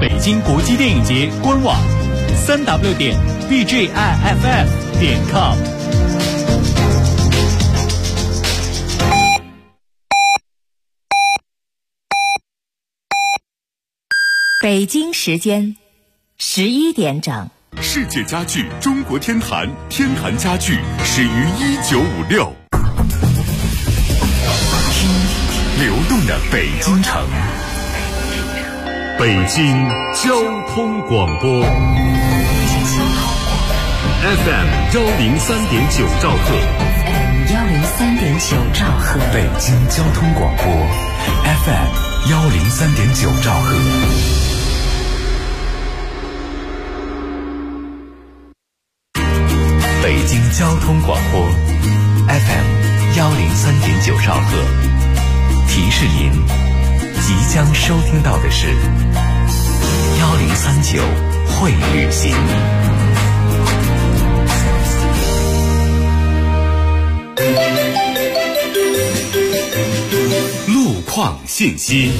北京国际电影节官网3w.bjiff.com。 北京时间11点整。 世界家具中国天坛，天坛家具始于1956。流动的北京城，北京交通广播 FM 103.9兆赫 103.9兆赫， 北京交通广播 FM 103.9兆赫。北京交通广播 FM 103.9兆赫，提示您即将收听到的是1039会旅行。路况信息。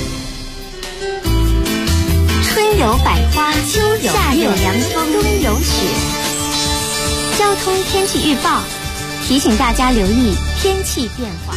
春有百花，秋有夏有凉风，冬有雪。交通天气预报提醒大家留意天气变化。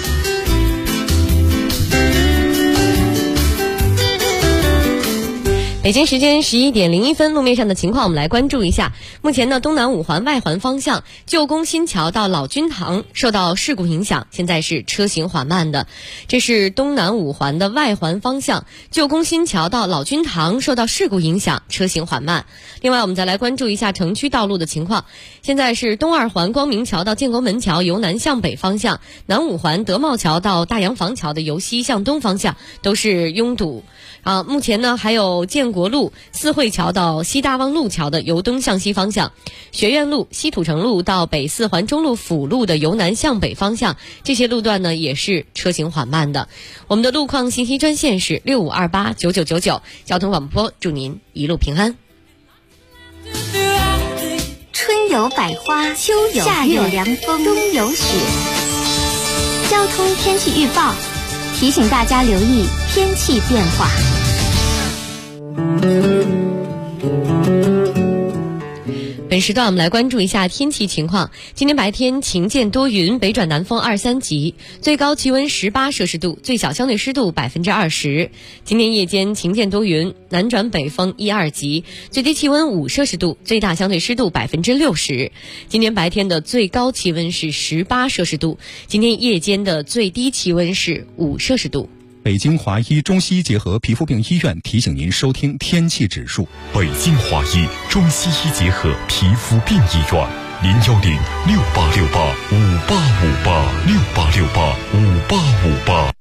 北京时间11点01分，路面上的情况我们来关注一下。目前呢，东南五环外环方向旧宫新桥到老君堂受到事故影响，现在是车行缓慢的。这是东南五环的外环方向旧宫新桥到老君堂受到事故影响，车行缓慢。另外我们再来关注一下城区道路的情况。现在是东二环光明桥到建国门桥由南向北方向，南五环德茂桥到大洋房桥的由西向东方向都是拥堵。目前呢还有建国路四惠桥到西大望路桥的由东向西方向，学院路西土城路到北四环中路辅路的由南向北方向，这些路段呢也是车行缓慢的。我们的路况信息专线是65289999，交通广播祝您一路平安。 春有百花，秋有夏有凉风，冬有雪。交通天气预报提醒大家留意天气变化。 本时段我们来关注一下天气情况。今天白天晴见多云，北转南风2、3级，最高气温18摄氏度，最小相对湿度20%。今天夜间晴见多云，南转北风1、2级，最低气温5摄氏度，最大相对湿度60%。今天白天的最高气温是18摄氏度，今天夜间的最低气温是5摄氏度。 北京华医中西医结合皮肤病医院提醒您收听天气指数。 北京华医中西医结合皮肤病医院，0106868586868685858。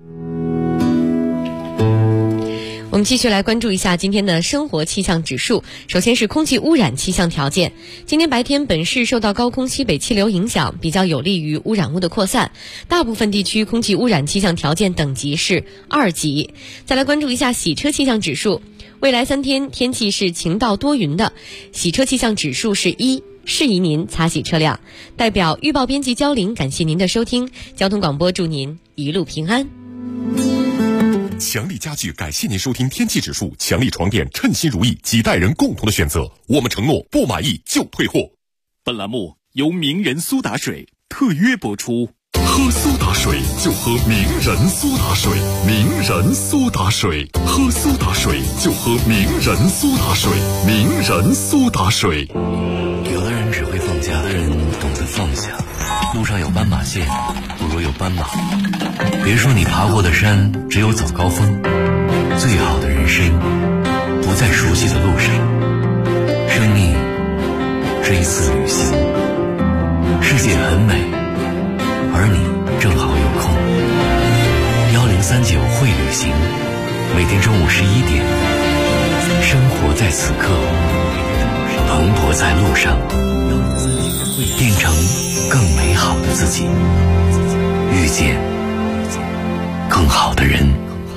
我们继续来关注一下今天的生活气象指数。首先是空气污染气象条件。今天白天本市受到高空西北气流影响，比较有利于污染物的扩散，大部分地区空气污染气象条件等级是2级。再来关注一下洗车气象指数。未来3天天气是晴到多云的，洗车气象指数是1，适宜您擦洗车辆。代表预报编辑焦玲感谢您的收听，交通广播祝您一路平安。 强力家具感谢您收听天气指数，强力床垫称心如意，几代人共同的选择，我们承诺不满意就退货。 本栏目由名人苏打水特约播出。 喝苏打水就喝名人苏打水，名人苏打水，喝苏打水就喝名人苏打水，名人苏打水。 有的人只会放假，有的人懂得放下。路上有斑马线，不如有斑马。别说你爬过的山只有早高峰，最好的人生不在熟悉的路上。生命是一次旅行，世界很美，而你正好有空。1039会旅行，每天中午11点，生活在此刻，蓬勃在路上，变成更美好的自己，遇见更好的人。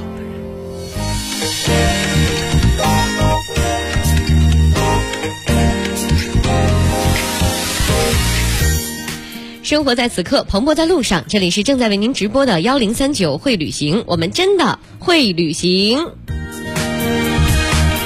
生活在此刻，蓬勃在路上。这里是正在为您直播的1039会旅行，我们真的会旅行。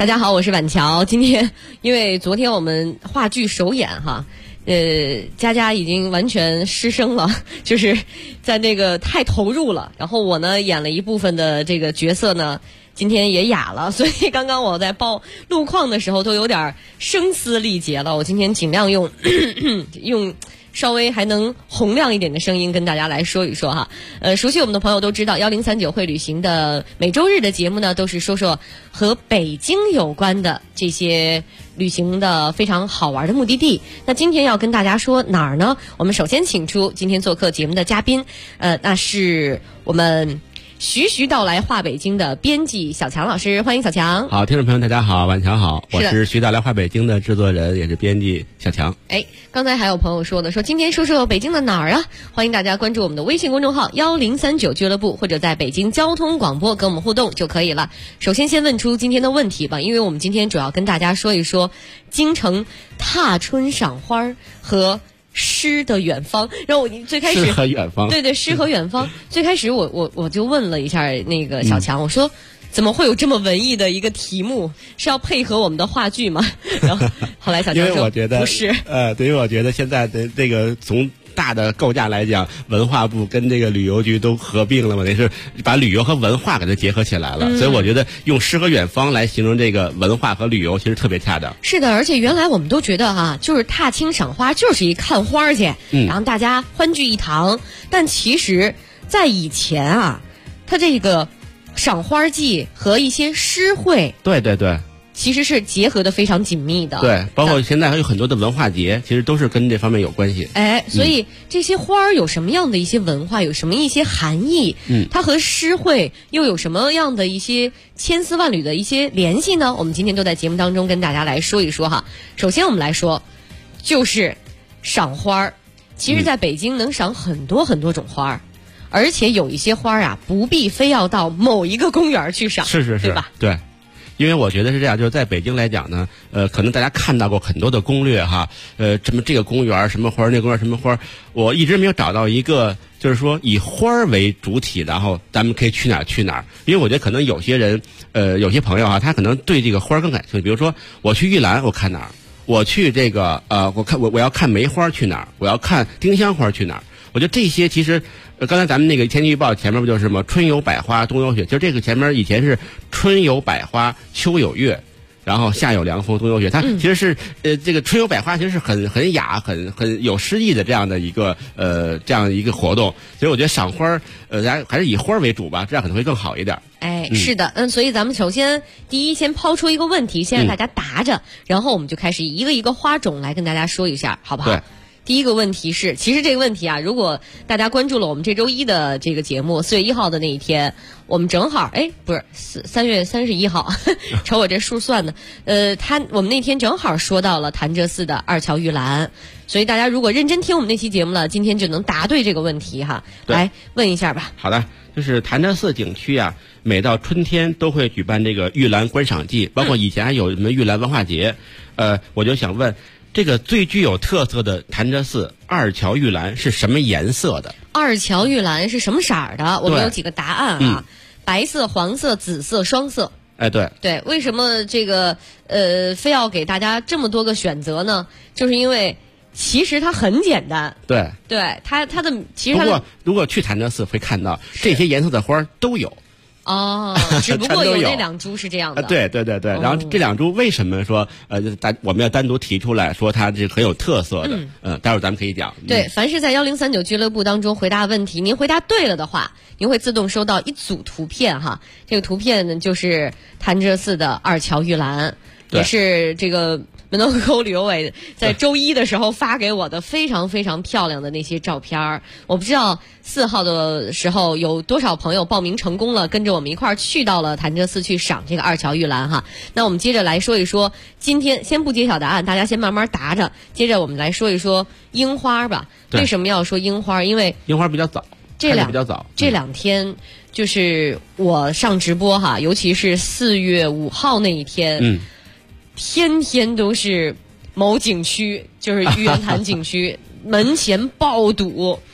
大家好，我是婉乔。今天因为昨天我们话剧首演哈，佳佳已经完全失声了，就是在那个太投入了。然后我呢演了一部分的这个角色呢，今天也哑了，所以刚刚我在报路况的时候都有点声嘶力竭了。我今天尽量用稍微还能洪亮一点的声音跟大家来说一说哈。熟悉我们的朋友都知道1039会旅行的每周日的节目呢，都是说说和北京有关的这些旅行的非常好玩的目的地。那今天要跟大家说哪儿呢？我们首先请出今天做客节目的嘉宾，那是我们徐徐到来话北京的编辑小强老师，欢迎小强。 好，听众朋友大家好，晚强好，我是徐到来话北京的制作人，也是编辑小强。 刚才还有朋友说今天说说北京的哪儿啊？欢迎大家关注我们的微信公众号1039俱乐部，或者在北京交通广播跟我们互动就可以了。首先问出今天的问题吧，因为我们今天主要跟大家说一说京城踏春赏花和诗的远方。然后我最开始诗和远方， 对，诗和远方。最开始我就问了一下那个小强，我说怎么会有这么文艺的一个题目？是要配合我们的话剧吗？然后后来小强说， 因为我觉得不是， 对，因为我觉得现在的这个从大的构架来讲，文化部跟这个旅游局都合并了嘛，那是把旅游和文化给它结合起来了，所以我觉得用诗和远方来形容这个文化和旅游，其实特别恰当。 是的，而且原来我们都觉得就是踏青赏花就是一看花去，然后大家欢聚一堂，但其实在以前它这个赏花季和一些诗会， 对， 其实是结合的非常紧密的。 对，包括现在还有很多的文化节，其实都是跟这方面有关系。 所以这些花儿有什么样的一些文化，有什么一些含义？它和诗会又有什么样的一些千丝万缕的一些联系呢？我们今天都在节目当中跟大家来说一说哈。首先我们来说，就是赏花儿。其实在北京能赏很多很多种花儿。而且有一些花不必非要到某一个公园去赏， 是， 对吧？ 对，因为我觉得是这样，就是在北京来讲呢，可能大家看到过很多的攻略哈，什么这个公园什么花，那个公园什么花，我一直没有找到一个就是说以花为主体，然后咱们可以去哪儿去哪儿。因为我觉得可能有些人，有些朋友他可能对这个花更感兴趣，比如说我去玉兰，我看哪儿？我去这个我要看梅花去哪儿？我要看丁香花去哪儿？我觉得这些其实，刚才咱们那个天气预报前面不就是什么春有百花，冬有雪？就这个前面以前是春有百花，秋有月，然后夏有凉风，冬有雪。它其实是这个春有百花其实是很雅、很有诗意的这样的一个活动。所以我觉得赏花咱还是以花为主吧，这样可能会更好一点。 是的，所以咱们首先第一先抛出一个问题，先让大家答着，然后我们就开始一个一个花种来跟大家说一下，好不好？ 对。 第一个问题是，其实这个问题如果大家关注了我们这周一的这个节目，4月1号的那一天，我们正好不是3月31号，瞅我这数算的，我们那天正好说到了潭柘寺的二乔玉兰，所以大家如果认真听我们那期节目了，今天就能答对这个问题哈。来问一下吧。 好的，就是潭柘寺景区每到春天都会举办这个玉兰观赏季，包括以前还有什么玉兰文化节，我就想问。这个最具有特色的潭柘寺二乔玉兰是什么颜色的？ 二乔玉兰是什么色儿的？我们有几个答案白色、黄色、紫色、双色。对，为什么这个非要给大家这么多个选择呢？就是因为其实它很简单。对，它的其实如果去潭柘寺会看到这些颜色的花都有。 只不过有那两株是这样的。 对，然后这两株为什么说我们要单独提出来说它是很有特色的？待会儿咱们可以讲。 对，凡是在1039俱乐部当中回答问题，您回答对了的话，您会自动收到一组图片哈。这个图片呢就是潭柘寺的二乔玉兰，也是这个门头沟旅游委在周一的时候发给我的非常非常漂亮的那些照片。我不知道4号的时候有多少朋友报名成功了，跟着我们一块儿去到了潭柘寺去赏这个二乔玉兰哈。那我们接着来说一说，今天先不揭晓答案，大家先慢慢答着。接着我们来说一说樱花吧。为什么要说樱花？因为樱花比较早，这两天就是我上直播哈，尤其是4月5号那一天。天天都是某景区，就是玉渊潭景区门前爆堵，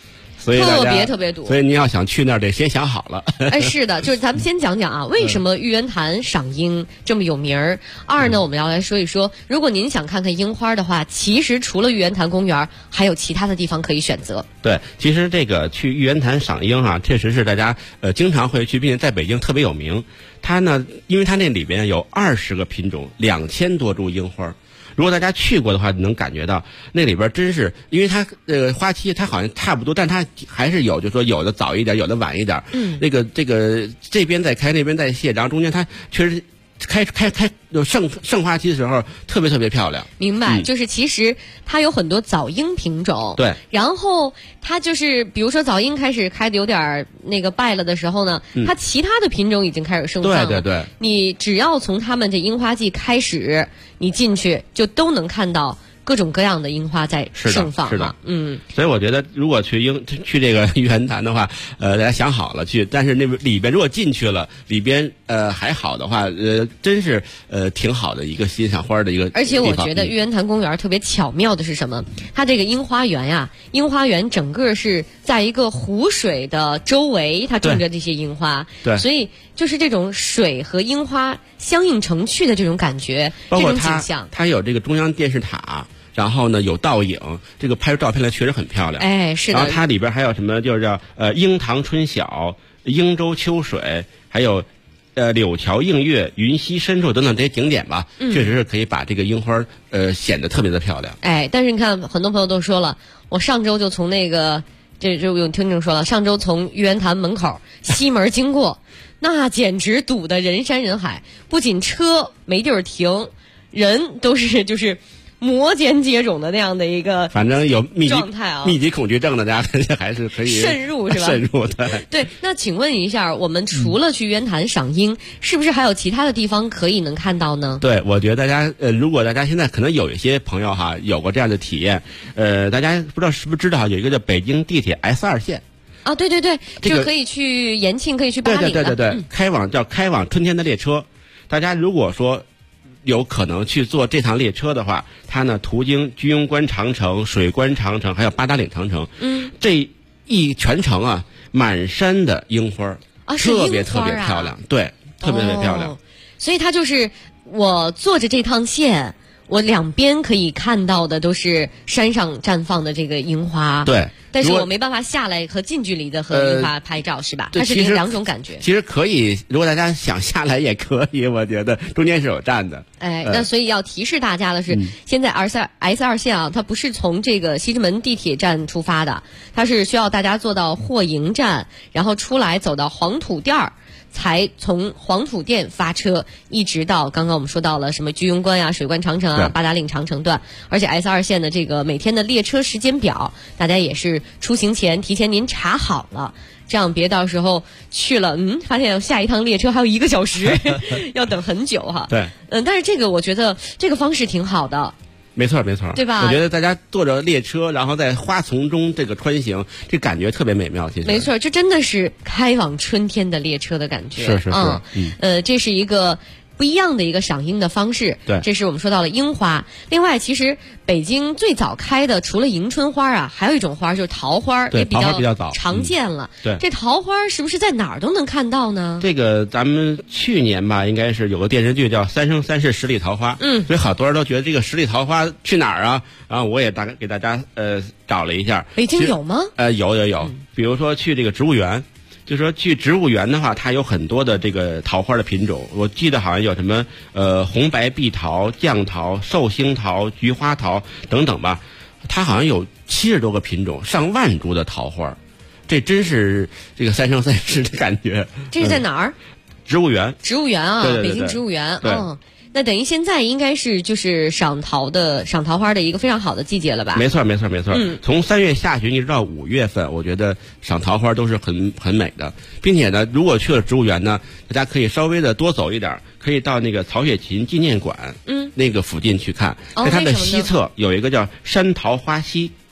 所以大家特别堵。 所以您要想去那儿，得先想好了。 哎，是的，就是咱们先讲讲啊，为什么玉渊潭赏樱这么有名儿？二呢，我们要来说一说，如果您想看看樱花的话，其实除了玉渊潭公园，还有其他的地方可以选择。 对，其实这个去玉渊潭赏樱啊，确实是大家经常会去，并且在北京特别有名。它呢，因为它那里边有20个品种，2000多株樱花。如果大家去过的话，能感觉到那里边真是，因为它花期它好像差不多，但它还是有，就是说有的早一点，有的晚一点。这边在开，那边在谢，然后中间它确实开盛花期的时候特别漂亮。 明白，就是其实它有很多早樱品种， 对， 然后它就是比如说早樱开始开的有点那个败了的时候呢，它其他的品种已经开始盛放了。 对， 你只要从他们这樱花季开始，你进去就都能看到各种各样的樱花在盛放嘛。 所以我觉得如果去这个玉渊潭的话，大家想好了去，但是那里边如果进去了，里边还好的话，真是挺好的一个欣赏花的一个地方。 而且我觉得玉渊潭公园特别巧妙的是什么？它这个樱花园呀，樱花园整个是在一个湖水的周围，它种着这些樱花， 对， 所以就是这种水和樱花相映成趣的这种感觉， 包括这种景象。 它有这个中央电视塔。然后呢，有倒影，这个拍出照片来确实很漂亮。 哎，是的。 然后它里边还有什么，就是叫樱塘春晓、樱洲秋水，还有柳桥映月、云溪深处等等这些景点吧，确实是可以把这个樱花显得特别的漂亮。 哎，但是你看，很多朋友都说了，我上周就从那个，这就有听众说了，上周从玉渊潭门口西门经过，那简直堵得人山人海，不仅车没地儿停，人都是就是摩肩接踵的那样的一个， 反正有状态啊， 密集恐惧症的大家还是可以渗入是吧？ 渗入的。 对，那请问一下，我们除了去玉渊潭赏樱，是不是还有其他的地方可以能看到呢？ 对，我觉得大家如果大家现在可能有一些朋友哈有过这样的体验，大家不知道是不是知道有一个叫北京地铁 S2 线。 啊，对，就是可以去延庆，可以去八达岭的。 对，开往春天的列车。大家如果说有可能去坐这趟列车的话，它呢途经居庸关长城、水关长城，还有八达岭长城。这一全程啊，满山的樱花，特别漂亮。对，特别漂亮。 所以它就是我坐着这趟线，我两边可以看到的都是山上绽放的这个樱花。 对。 但是我没办法下来和近距离的和樱花拍照，是吧？它是两种感觉。 其实可以，如果大家想下来也可以，我觉得中间是有站的。 哎，那所以要提示大家的是，现在 S2 线啊，它不是从这个西直门地铁站出发的，它是需要大家坐到霍营站，然后出来走到黄土店儿。才从黄土店发车，一直到刚刚我们说到了什么居庸关啊、水关长城啊、八达岭长城段，而且 S2 线的这个每天的列车时间表，大家也是出行前提前您查好了，这样别到时候去了，发现下一趟列车还有1个小时，要等很久哈。 对， 但是这个我觉得这个方式挺好的。 没错， 对吧？ 我觉得大家坐着列车，然后在花丛中这个穿行，这感觉特别美妙。其实没错，这真的是开往春天的列车的感觉。 是。 这是一个不一样的一个赏樱的方式。 对， 这是我们说到了樱花。另外，其实北京最早开的除了迎春花啊，还有一种花就是桃花，也比较早常见了。 对， 这桃花是不是在哪儿都能看到呢？ 这个咱们去年吧，应该是有个电视剧叫《三生三世十里桃花》。所以好多人都觉得这个十里桃花去哪儿啊？然后我也大概给大家找了一下， 北京有吗？ 有，比如说去这个植物园。就是说去植物园的话，它有很多的这个桃花的品种。我记得好像有什么红白碧桃、绛桃、寿星桃、菊花桃等等吧。它好像有70多个品种，上万株的桃花，这真是这个三生三世的感觉。 这是在哪儿？ 植物园。 植物园啊， 对北京植物园。 对。 那等于现在应该是就是赏桃花的一个非常好的季节了吧？ 没错。从3月下旬一直到5月份，我觉得赏桃花都是很美的，并且呢，如果去了植物园呢，大家可以稍微的多走一点，可以到那个曹雪芹纪念馆，那个附近去看，在它的西侧有一个叫山桃花溪。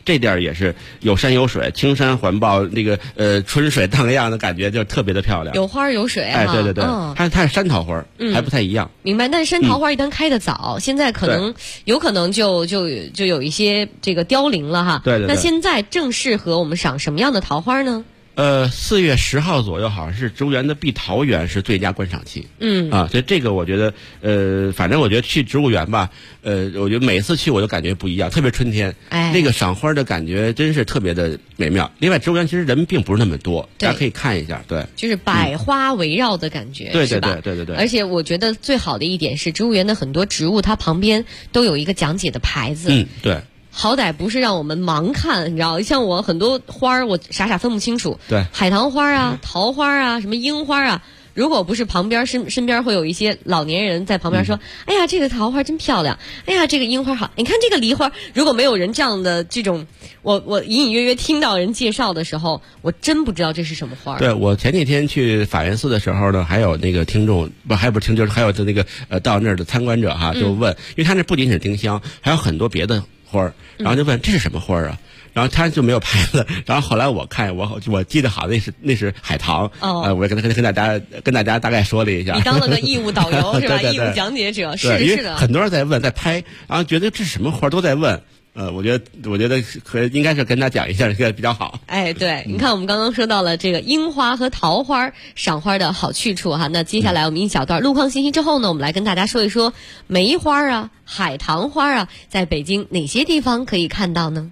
这地儿也是有山有水，青山环抱，那个春水荡漾的感觉，就特别的漂亮。 有花有水啊。 哎，对对对，它是山桃花，还不太一样。 明白，但是山桃花一旦开得早，现在有可能就有一些这个凋零了哈。 对对对。 那现在正适合我们赏什么样的桃花呢 ？4月10号左右，好像是植物园的碧桃园是最佳观赏期。所以这个我觉得，反正我觉得去植物园吧，我觉得每次去我都感觉不一样，特别春天，那个赏花的感觉真是特别的美妙。另外，植物园其实人并不是那么多，大家可以看一下，对， 就是百花围绕的感觉， 对对对对对对。 而且我觉得最好的一点是，植物园的很多植物它旁边都有一个讲解的牌子， 对。 好歹不是让我们盲看，你知道，像我很多花儿，我傻分不清楚。 对， 海棠花啊、桃花啊、什么樱花啊，如果不是旁边身边会有一些老年人在旁边说：“哎呀，这个桃花真漂亮，哎呀，这个樱花好，你看这个梨花。”如果没有人这样的这种，我隐隐约约听到人介绍的时候，我真不知道这是什么花。 对，我前几天去法源寺的时候呢，还有那个听众还不是听众，还有那个到那儿的参观者哈，就问，因为他那不仅是丁香，还有很多别的花儿，然后就问这是什么花儿啊？然后他就没有牌子，然后后来我看我记得好那是海棠，我跟大家大概说了一下。 你当了个义务导游是吧？ 对对对， 义务讲解者是的。 很多人在问在拍，然后觉得这是什么花都在问。我觉得应该是跟他讲一下，这个比较好。 哎，对，你看我们刚刚说到了这个樱花和桃花赏花的好去处哈，那接下来我们一小段路况信息之后呢，我们来跟大家说一说梅花啊、海棠花啊，在北京哪些地方可以看到呢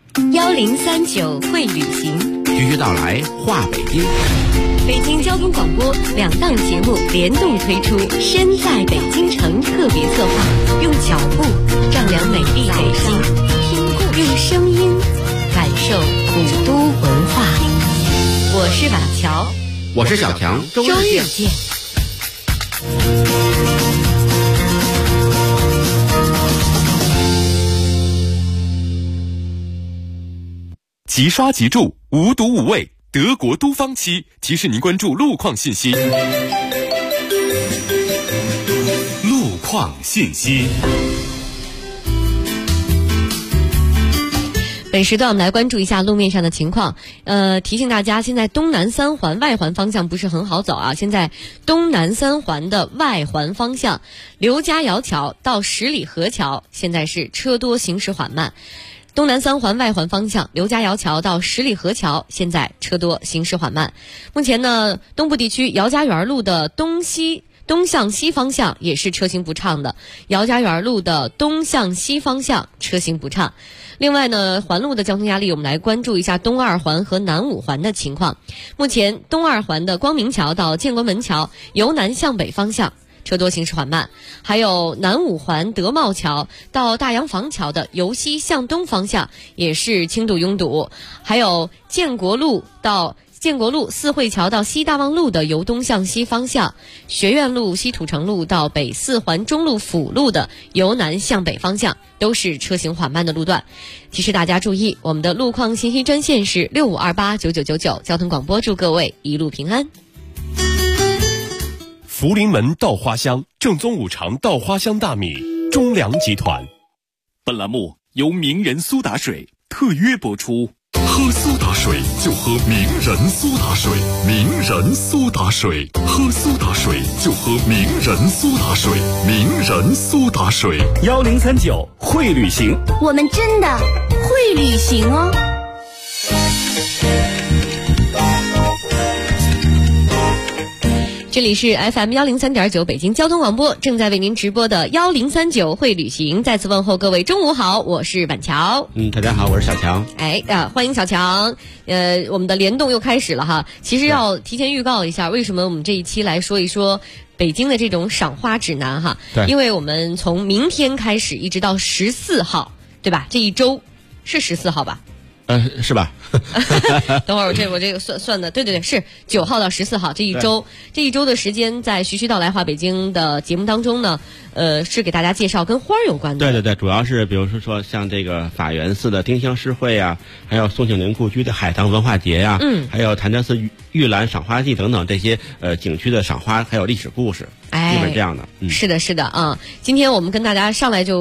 ？1039会旅行， 徐徐到来话北京。 北京交通广播2档节目联动推出《身在北京城》特别策划，用脚步丈量美丽北京，用声音感受古都文化。我是晚乔， 我是小强，周日见。 即刷即住，无毒无味，德国都芳漆提示您关注路况信息。路况信息。 本时段我们来关注一下路面上的情况。提醒大家，现在东南三环外环方向不是很好走啊。现在东南三环的外环方向，刘家窑桥到十里河桥现在是车多，行驶缓慢。东南三环外环方向，刘家窑桥到十里河桥现在车多，行驶缓慢。目前呢，东部地区姚家园路的东向西方向也是车行不畅的，姚家园路的东向西方向车行不畅。另外呢，环路的交通压力，我们来关注一下东二环和南五环的情况。目前东二环的光明桥到建国门桥由南向北方向车多，行驶缓慢，还有南五环德茂桥到大洋房桥的由西向东方向也是轻度拥堵，还有建国路四惠桥到西大望路的由东向西方向，学院路西土城路到北四环中路辅路的由南向北方向都是车行缓慢的路段。提示大家注意，我们的路况信息专线是65289999，交通广播祝各位一路平安。 福临门稻花香，正宗五常稻花香大米，中粮集团。本栏目由名人苏打水特约播出。 喝苏打水就喝名人苏打水，名人苏打水，喝苏打水就喝名人苏打水，名人苏打水。 1039会旅行， 我们真的会旅行哦。 这里是 FM 103.9北京交通广播，正在为您直播的1039会旅行。再次问候各位中午好，我是板桥。 大家好，我是小强。 欢迎小强。我们的联动又开始了哈。其实要提前预告一下，为什么我们这一期来说一说北京的这种赏花指南哈？ 对， 因为我们从明天开始一直到14号，对吧？这一周是14号吧？ 是吧？ 等会儿我这个算的，对，是9号到14号这一周的时间，在徐徐道来话北京的节目当中呢，是给大家介绍跟花有关的。 对，主要是比如说像这个法源寺的丁香诗会啊，还有宋庆龄故居的海棠文化节呀，还有潭柘寺玉兰赏花季等等这些景区的赏花还有历史故事，基本这样的。 是的啊。今天我们跟大家上来就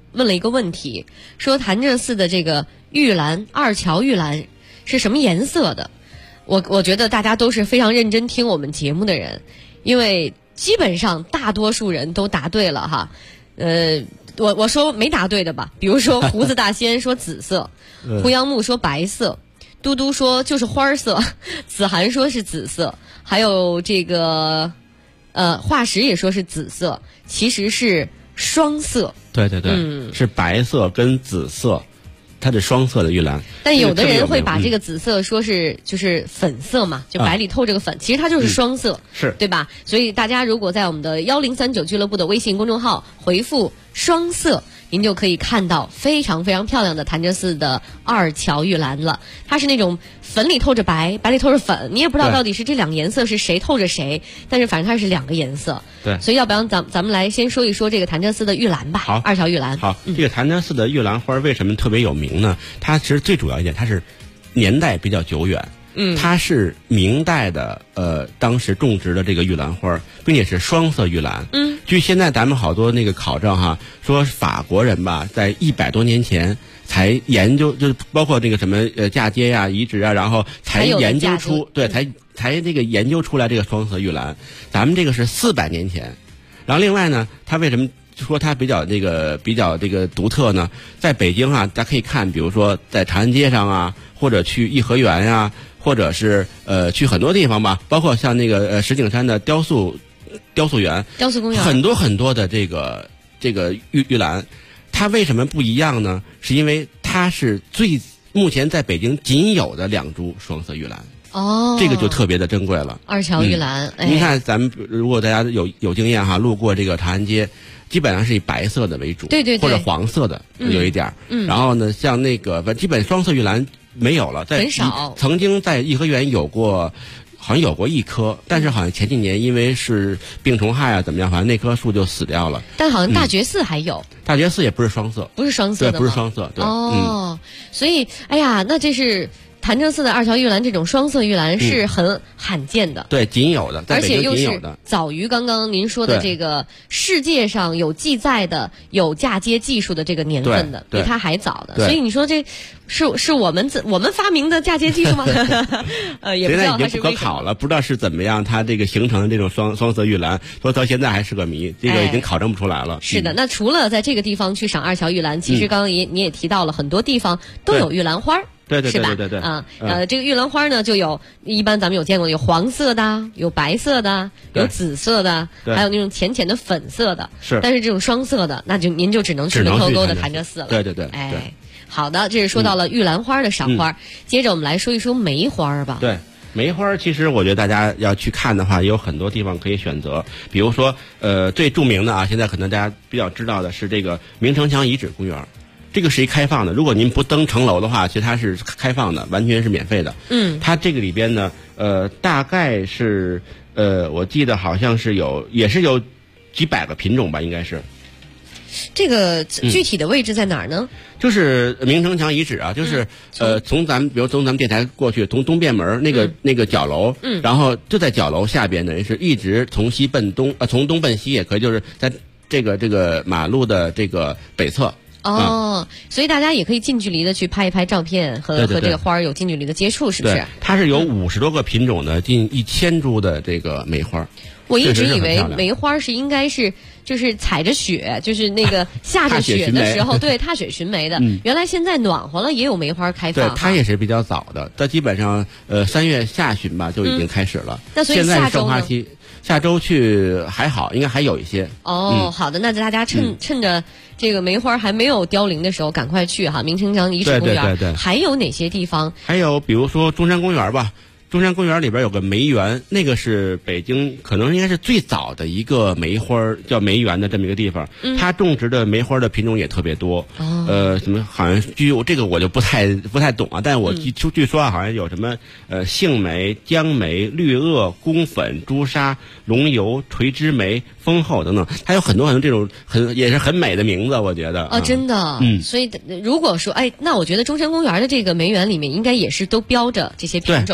问了一个问题，说潭柘寺的这个玉兰二乔玉兰是什么颜色的？我觉得大家都是非常认真听我们节目的人，因为基本上大多数人都答对了哈。我说没答对的吧，比如说胡子大仙说紫色，胡杨木说白色，嘟嘟说就是花色，子涵说是紫色，还有这个化石也说是紫色，其实是双色。 对对对，是白色跟紫色。它是双色的玉兰， 但有的人会把这个紫色说是就是粉色嘛，就白里透这个粉，其实它就是双色， 是对吧？所以大家如果在我们的1039俱乐部的微信公众号回复双色，您就可以看到非常非常漂亮的潭柘寺的二乔玉兰了。它是那种粉里透着白，白里透着粉，你也不知道到底是这两个颜色是谁透着谁，但是反正它是两个颜色。 对， 所以要不然咱们来先说一说这个潭柘寺的玉兰吧。 好， 二乔玉兰。 好，这个潭柘寺的玉兰花为什么特别有名呢？它其实最主要一点，它是年代比较久远。它是明代的当时种植的这个玉兰花，并且是双色玉兰。据现在咱们好多那个考证哈，说法国人吧，在100多年前才研究，就是包括这个什么嫁接呀、移植啊，然后才研究出，对，才这个研究出来这个双色玉兰。咱们这个是400年前。然后另外呢，它为什么说它比较这个独特呢？在北京啊，大家可以看，比如说在长安街上啊，或者去颐和园呀，或者是去很多地方吧，包括像那个石景山的雕塑园、雕塑公园，很多很多的这个玉兰，它为什么不一样呢？是因为它是目前在北京仅有的2株双色玉兰。哦，这个就特别的珍贵了。 二乔玉兰， 您看咱们如果大家有经验哈，路过这个长安街，基本上是以白色的为主，对，或者黄色的有一点。然后呢，像那个基本双色玉兰没有了， 很少。 曾经在颐和园好像有过1棵，但是好像前几年因为是病虫害啊怎么样，反正那棵树就死掉了。 但好像大觉寺还有， 大觉寺也不是双色， 不是双色的吗？ 对，不是双色。对， 所以哎呀，那这是。潭柘寺的二乔玉兰这种双色玉兰是很罕见的， 对，仅有的， 而且又是早于刚刚您说的这个世界上有记载的有嫁接技术的这个年份的，比它还早的。所以你说这是我们发明的嫁接技术吗？也不知道它是为什么。现在已经不可考了，不知道是怎么样，它这个形成的这种双色玉兰，说到现在还是个谜，这个已经考证不出来了。 是的，那除了在这个地方去赏二乔玉兰，其实刚刚你也提到了很多地方都有玉兰花。 对， 是吧？ 对啊，这个玉兰花呢，就有一般咱们有见过有黄色的，有白色的，有紫色的，还有那种浅浅的粉色的。 是， 但是这种双色的，那就您就只能去门头沟的潭柘寺了。 对。 哎，好的，这是说到了玉兰花的赏花，接着我们来说一说梅花吧。 对。梅花其实我觉得大家要去看的话，也有很多地方可以选择。比如说，最著名的啊，现在可能大家比较知道的是这个明城墙遗址公园。这个是一开放的，如果您不登城楼的话，其实它是开放的，完全是免费的。它这个里边呢，大概是我记得好像是也是有几百个品种吧，应该是。 这个具体的位置在哪儿呢？ 就是明城墙遗址啊，就是从咱们电台过去，从东便门那个角楼，然后就在角楼下边呢，是一直从西奔东，从东奔西也可以，就是在这个马路的这个北侧。 所以大家也可以近距离的去拍一拍照片，和这个花有近距离的接触，是不是？ 它是有50多个品种的，近1000株的这个梅花。 我一直以为梅花是应该是就是踩着雪，就是那个下着雪的时候，对，踏雪寻梅的。原来现在暖和了，也有梅花开放。 对，它也是比较早的，它基本上3月下旬吧就已经开始了。 那所以现在是盛花期。下周去还好，应该还有一些。 好的，那大家趁着这个梅花还没有凋零的时候，赶快去哈明城墙遗址公园。 对。 还有哪些地方？ 还有比如说中山公园吧。中山公园里边有个梅园，那个是北京可能应该是最早的一个梅花叫梅园的这么一个地方。它种植的梅花的品种也特别多。什么好像这个我就不太懂啊，但我据说好像有什么杏梅、江梅、绿萼、宫粉、朱砂、龙油、垂枝梅、丰厚等等，它有很多这种也是很美的名字，我觉得。 真的。所以如果说那我觉得中山公园的这个梅园里面应该也是都标着这些品种的。 是的。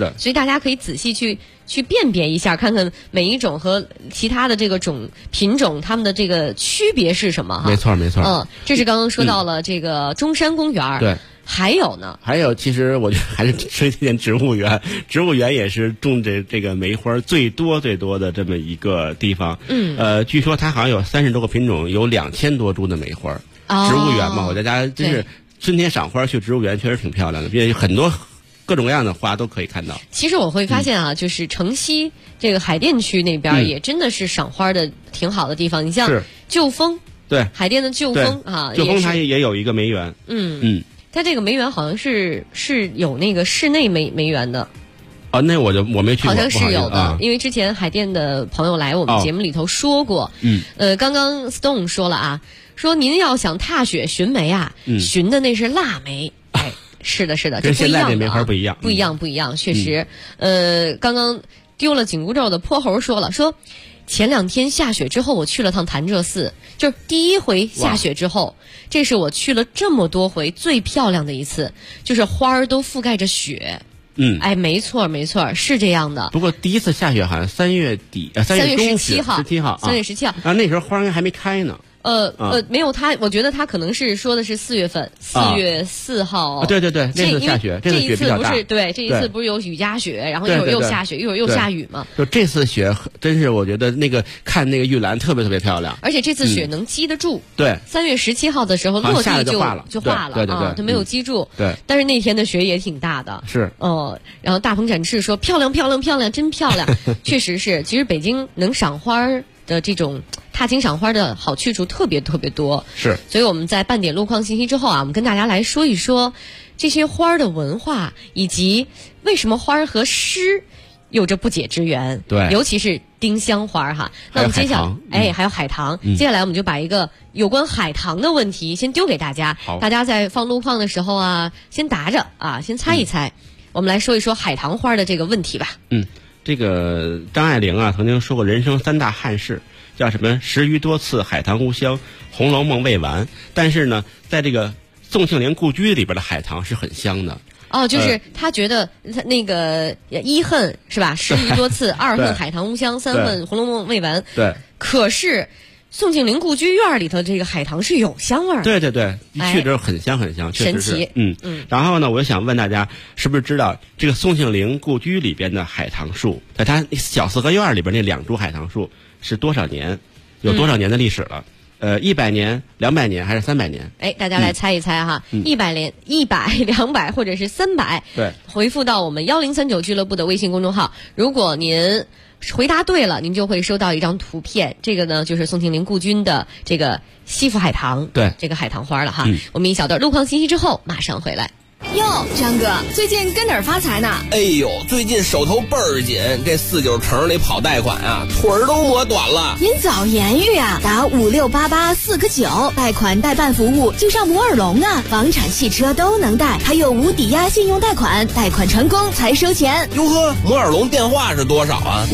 的， 所以大家可以仔细去辨别一下，看看每一种和其他的这个品种它们的这个区别是什么哈。 没错。 这是刚刚说到了这个中山公园。 对。 还有呢？ 还有，其实我觉得还是推荐植物园。植物园也是种这个梅花最多的这么一个地方。据说它好像有30多个品种，有2000多株的梅花。植物园嘛，我在家真是春天赏花去植物园确实挺漂亮的，并且很多各种各样的花都可以看到。 其实我会发现啊，就是城西这个海淀区那边也真的是赏花的挺好的地方。你像旧峰， 对， 海淀的旧峰啊， 旧峰它也有一个梅园。 它这个梅园好像是有那个室内梅园的。 那我没去过， 好像是有的，因为之前海淀的朋友来我们节目里头说过。刚刚 Stone 说了啊，说您要想踏雪寻梅啊，寻的那是腊梅。哎，是的， 跟现在这梅花不一样， 不一样，确实。刚刚丢了紧箍咒的泼猴说了，说前2天下雪之后，我去了趟潭柘寺，就是第一回下雪之后，这是我去了这么多回最漂亮的一次，就是花儿都覆盖着雪。哎，没错，是这样的。 不过第一次下雪好像3月底，3月 17号，3月17号啊，那时候花应该还没开呢。 没有我觉得他可能是说的是4月份，4月4号。 对，那次下雪，这次雪比较大。 这一次不是有雨夹雪，然后一会儿又下雪，一会儿又下雨嘛。 就这次雪真是我觉得看那个玉兰特别漂亮， 而且这次雪能积得住。 对 ，3月17号的时候落地就化了对啊，它没有积住。 对， 但是那天的雪也挺大的。 是然后大鹏展翅说漂亮，真漂亮，确实是。其实北京能赏花的这种踏青赏花的好去处特别多， 是。 所以我们在半点路况信息之后啊，我们跟大家来说一说这些花的文化，以及为什么花和诗有着不解之缘。 对， 尤其是丁香花哈。那我们接下来还有海棠。接下来我们就把一个有关海棠的问题先丢给大家，大家在放路况的时候啊，先答着啊，先猜一猜。我们来说一说海棠花的这个问题吧。 这个张爱玲啊曾经说过人生3大憾事，叫什么10余多次海棠无香，红楼梦未完。但是呢，在这个宋庆龄故居里边的海棠是很香的。 就是他觉得他那个1恨是吧，10余多次，2恨海棠无香，3恨红楼梦未完。 对， 可是宋庆龄故居院里头这个海棠是有香味儿。 对，一去之后很香，确实是神奇。 然后呢，我就想问大家，是不是知道这个宋庆龄故居里边的海棠树，在他小4合院里边那2株海棠树是多少年，有多少年的历史了？100年、200年还是300年？ 大家来猜一猜哈，100年、100、200或者是300？ 对， 回复到我们1039俱乐部的微信公众号，如果您回答对了，您就会收到一张图片。这个呢，就是宋庆龄故居的这个西府海棠， 对， 这个海棠花了哈。我们一小段路况信息之后马上回来。 哟，张哥，最近跟哪儿发财呢？ 哎呦，最近手头倍儿紧，这49城里跑贷款啊，腿儿都磨短了。 您早言语啊，打5688-4个9，贷款代办服务就上摩尔龙啊，房产、汽车都能贷，还有无抵押信用贷款，贷款成功才收钱。 哟呵，摩尔龙电话是多少啊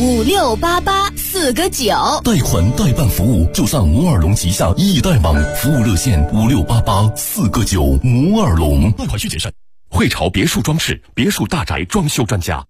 ？5688-4个9。 贷款代办服务就上摩尔龙旗下易贷网，服务热线5688-4个9，摩尔龙。 贷款需谨慎。汇潮别墅装饰，别墅大宅装修专家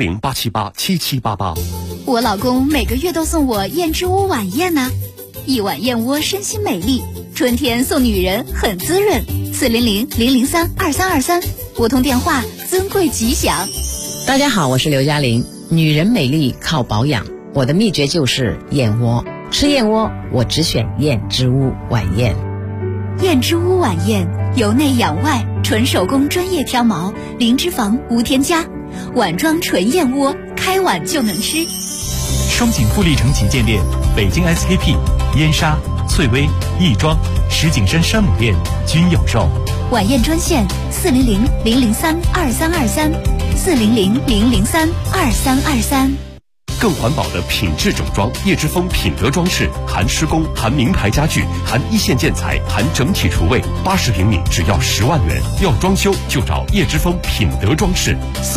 ，400-878-7788。 我老公每个月都送我燕之屋晚宴呢，一碗燕窝身心美丽，春天送女人很滋润。400-003-2323，拨通电话，尊贵吉祥。 大家好，我是刘嘉玲。女人美丽靠保养，我的秘诀就是燕窝。吃燕窝，我只选燕之屋晚宴。 燕之屋晚宴，由内养外，纯手工专业挑毛，零脂肪无添加，碗装纯燕窝，开碗就能吃。 双井富力城旗舰店、北京 SKP、燕莎、翠微、亦庄、石景山山姆店均有售。 晚宴专线400-003-2323，400-003-2323。 更环保的品质整装。叶之峰品德装饰，含施工，含名牌家具，含一线建材，含整体厨卫，80平米只要10万元。要装修就找叶之峰品德装饰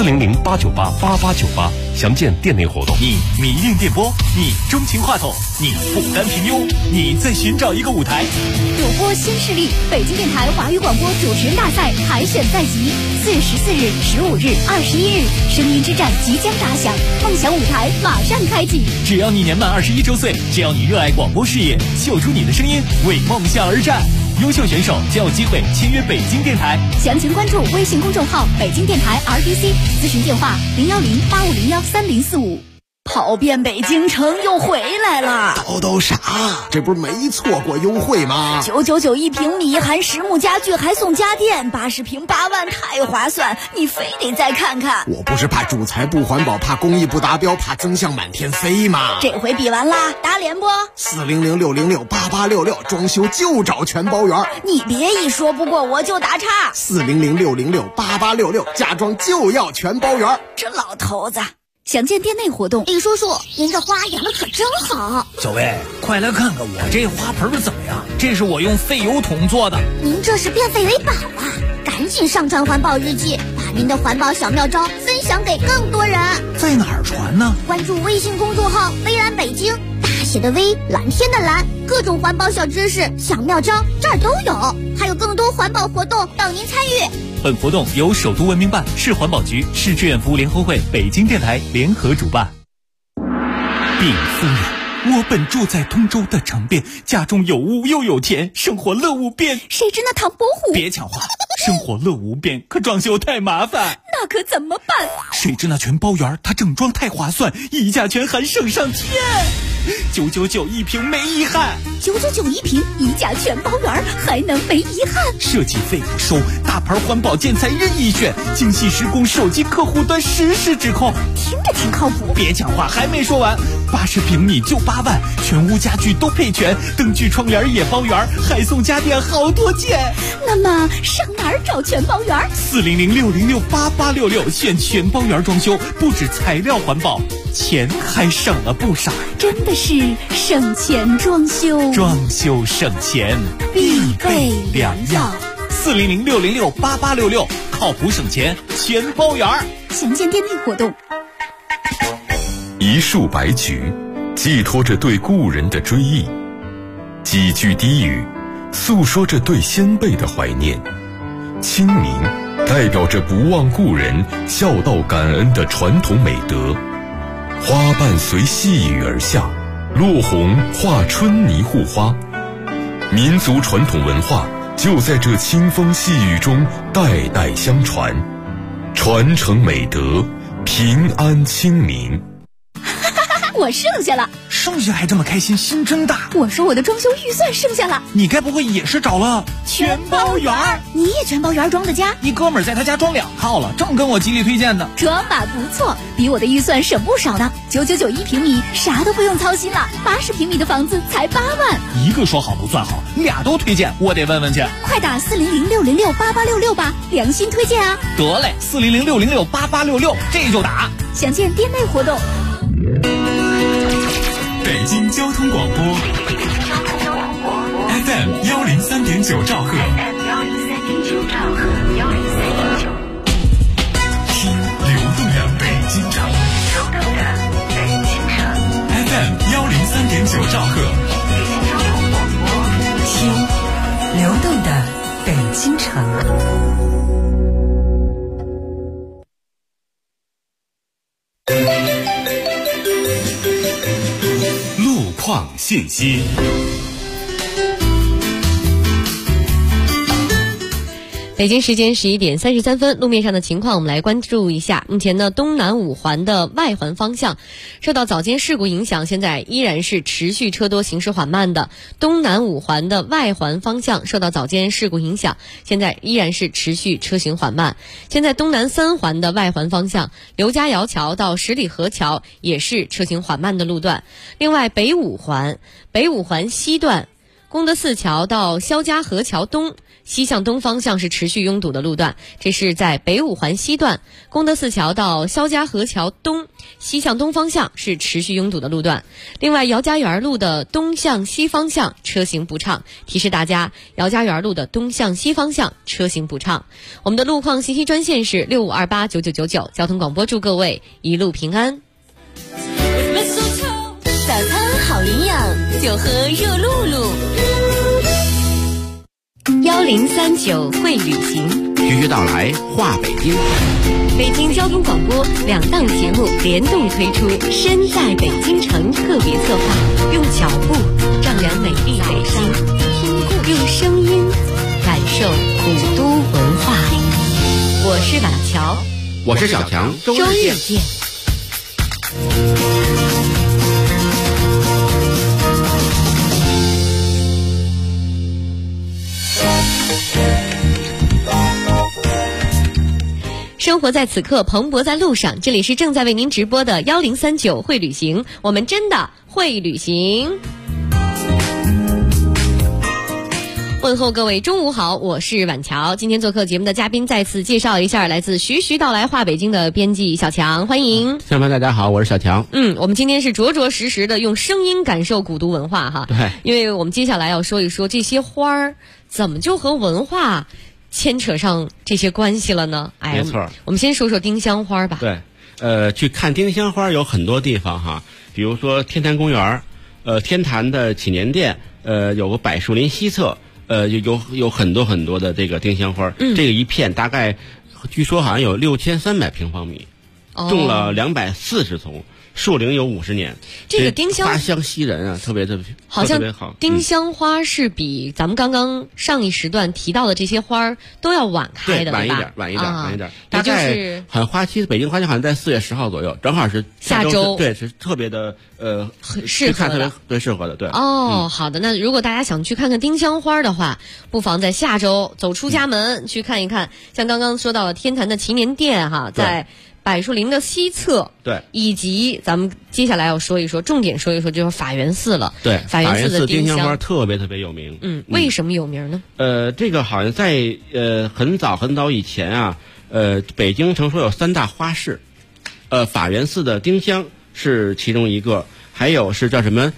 ，400-898-8898，详见店内活动。 你迷恋电波，你钟情话筒，你不甘平庸，你在寻找一个舞台。 主播新势力，北京电台华语广播主持人大赛海选在即，4月14日、15日、21日，声音之战即将打响，梦想舞台马上开启。 只要你年满21周岁，只要你热爱广播事业，秀出你的声音，为梦想而战。优秀选手就有机会签约北京电台。 详情关注微信公众号北京电台 RDC， 咨询电话010-8501-3045。跑遍北京城又回来了， 都啥？这不是没错过优惠吗 ？999一平米，含实木家具还送家电，80平8万，太划算！你非得再看看。 我不是怕主材不环保，怕工艺不达标，怕增项满天飞吗？ 这回比完啦，打脸不 ？400-606-8866，装修就找全包圆。 你别一说不过我就打岔。 400-606-8866，家装就要全包圆。 这老头子。详见店内活动。 李叔叔，您这花养的可真好。 小薇，快来看看我这花盆怎么样？这是我用废油桶做的。 您这是变废为宝啊！赶紧上传环保日记，把您的环保小妙招分享给更多人。 在哪儿传呢？ 关注微信公众号微蓝北京，大写的微，蓝天的蓝，各种环保小知识、小妙招这儿都有，还有更多环保活动等您参与。 本活动由首都文明办、市环保局、市志愿服务联合会、北京电台联合主办。禀夫人，我本住在通州的城边，家中有屋又有田，生活乐无边。 谁知那唐伯虎？ 别抢话，生活乐无边，可装修太麻烦。 那可怎么办？ 谁知那全包圆，它整装太划算，溢价全含省上天。999一平没遗憾 ，999一平，溢价全包圆，还能没遗憾？ 设计费不收，大牌环保建材任意选，精细施工，手机客户端实时指控， 听着挺靠谱。 别抢话，还没说完，80平米就8万，全屋家具都配全，灯具窗帘也包圆，还送家电好多件。 那么上哪儿找全包圆 ？400-606-8866，选全包圆装修，不止材料环保，钱还省了不少。 真的是省钱装修， 装修省钱必备良药。 400-606-8866，靠谱省钱全包圆。 详见店内活动。 一束白菊，寄托着对故人的追忆；几句低语，诉说着对先辈的怀念。清明代表着不忘故人、孝道感恩的传统美德。花瓣随细雨而下，落红化春泥护花。民族传统文化就在这清风细雨中代代相传，传承美德，平安清明。 我剩下了， 剩下还这么开心，心真大。 我说我的装修预算剩下了， 你该不会也是找了全包圆？你也全包圆装的家？ 一哥们儿在他家装2套了，正跟我极力推荐呢。 装法不错，比我的预算省不少呢。999一平米，啥都不用操心了，80平米的房子才8万。 一个说好不算好，俩都推荐，我得问问去。 快打400-606-8866吧，良心推荐啊！ 得嘞，400-606-8866，这就打。 详见店内活动。 北京交通广播 FM 103.9兆赫，听流动的北京城，FM 103.9兆赫， 听流动的北京城。 况信息。 北京时间11点33分，路面上的情况我们来关注一下。目前呢，东南5环的外环方向受到早间事故影响，现在依然是持续车多，行驶缓慢的。东南5环的外环方向受到早间事故影响，现在依然是持续车行缓慢。现在东南3环的外环方向，刘家窑桥到十里河桥也是车行缓慢的路段。另外北5环西段功德寺桥到肖家河桥东西向东方向是持续拥堵的路段，这是在北五环西段，功德寺桥到肖家河桥东西向东方向是持续拥堵的路段。另外，姚家园路的东向西方向车行不畅，提示大家，姚家园路的东向西方向车行不畅。我们的路况信息专线是65289999，交通广播祝各位一路平安。 早餐好营养，就喝热露露。 1039会旅行， 徐徐道来话北京。 北京交通广播2档节目联动推出身在北京城特别策划，用脚步丈量美丽北京，用声音感受古都文化。我是马乔， 我是小强， 周日见。生活在此刻，蓬勃在路上。这里是正在为您直播的1039会旅行，我们真的会旅行。问候各位中午好，我是婉乔。今天做客节目的嘉宾再次介绍一下，来自徐徐道来话北京的编辑小强，欢迎。 听众朋友大家好，我是小强。 我们今天是着着实实的用声音感受古都文化哈。 对， 因为我们接下来要说一说这些花儿怎么就和文化牵扯上这些关系了呢？ 没错， 我们先说说丁香花吧。 对，去看丁香花有很多地方哈，比如说天坛公园，天坛的祈年殿，有个柏树林西侧，有很多很多的这个丁香花，这个一片大概据说好像有6300平方米，种了240丛。树龄有50年， 这个丁香花香袭人啊，特别好。 丁香花是比咱们刚刚上一时段提到的这些花都要晚开的， 晚一点。大概好像花期，北京花期好像在4月10号左右，正好是下周， 对，是特别的很适合的， 对，适合的，对。 好的，那如果大家想去看看丁香花的话，不妨在下周走出家门去看一看，像刚刚说到的天坛的祈年殿哈，在柏树林的西侧， 对， 以及咱们接下来要说一说，重点说一说就是法源寺了。 对， 法源寺的丁香花特别有名。 为什么有名呢？ 这个好像在很早以前啊，北京曾说有3大花市，法源寺的丁香是其中一个，还有是叫什么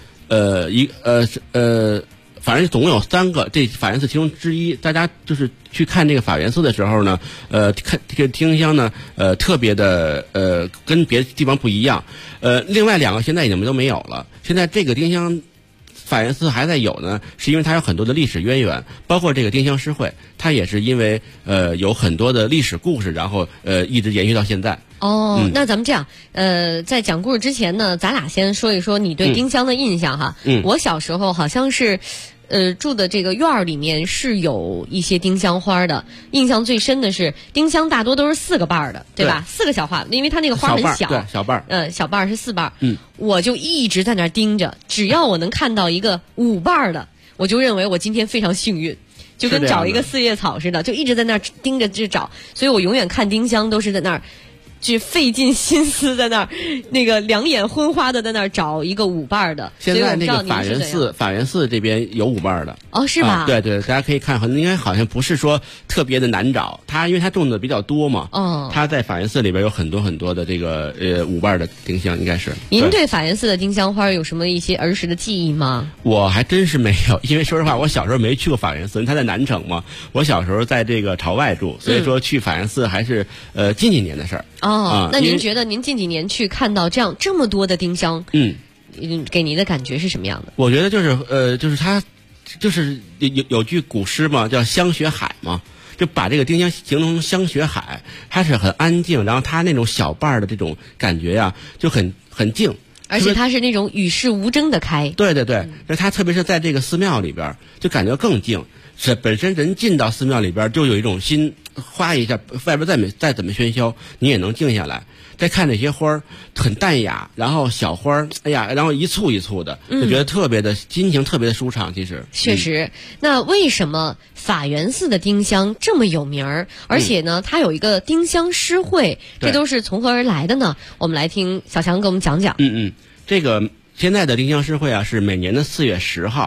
反正总共有3个，这法源寺其中之一。大家就是去看这个法源寺的时候呢，看这个丁香呢，特别的跟别的地方不一样。另外2个现在已经都没有了。现在这个丁香法源寺还在有呢，是因为它有很多的历史渊源，包括这个丁香诗会，它也是因为有很多的历史故事，然后一直延续到现在。 那咱们这样，在讲故事之前呢，咱俩先说一说你对丁香的印象哈。我小时候好像是。住的这个院儿里面是有一些丁香花的，印象最深的是丁香大多都是4个瓣的，对吧？4个小花，因为它那个花很小， 对，小瓣， 小瓣是4瓣。我就一直在那儿盯着，只要我能看到一个5瓣的，我就认为我今天非常幸运，就跟找一个4叶草似的，就一直在那儿盯着去找，所以我永远看丁香都是在那儿。去费尽心思在那儿，那个两眼昏花的在那儿找一个5瓣的。 现在那个法源寺这边有5瓣的。 是吧？ 对，大家可以看，应该好像不是说特别的难找，因为它种的比较多嘛。它在法源寺里边有很多很多的这个5瓣的丁香，应该是。 您对法源寺的丁香花有什么一些儿时的记忆吗？ 我还真是没有，因为说实话，我小时候没去过法源寺，因为它在南城嘛。我小时候在这个朝外住，所以说去法源寺还是近几年的事儿。 那您觉得您近几年去看到这么多的丁香，给您的感觉是什么样的？ 我觉得就是它，就是有句古诗嘛，叫香雪海嘛，就把这个丁香形容成香雪海，它是很安静，然后它那种小瓣的这种感觉呀，就很静。 而且它是那种与世无争的开。 对，那它特别是在这个寺庙里边，就感觉更静。本身人进到寺庙里边，就有一种心哗一下，外边再怎么喧嚣，你也能静下来。再看那些花儿很淡雅，然后小花儿，然后一簇一簇的，就觉得特别的心情特别的舒畅。其实确实，那为什么法源寺的丁香这么有名儿？而且呢，它有一个丁香诗会，这都是从何而来的呢？我们来听小强给我们讲讲。 这个现在的丁香诗会啊，是每年的4月10号。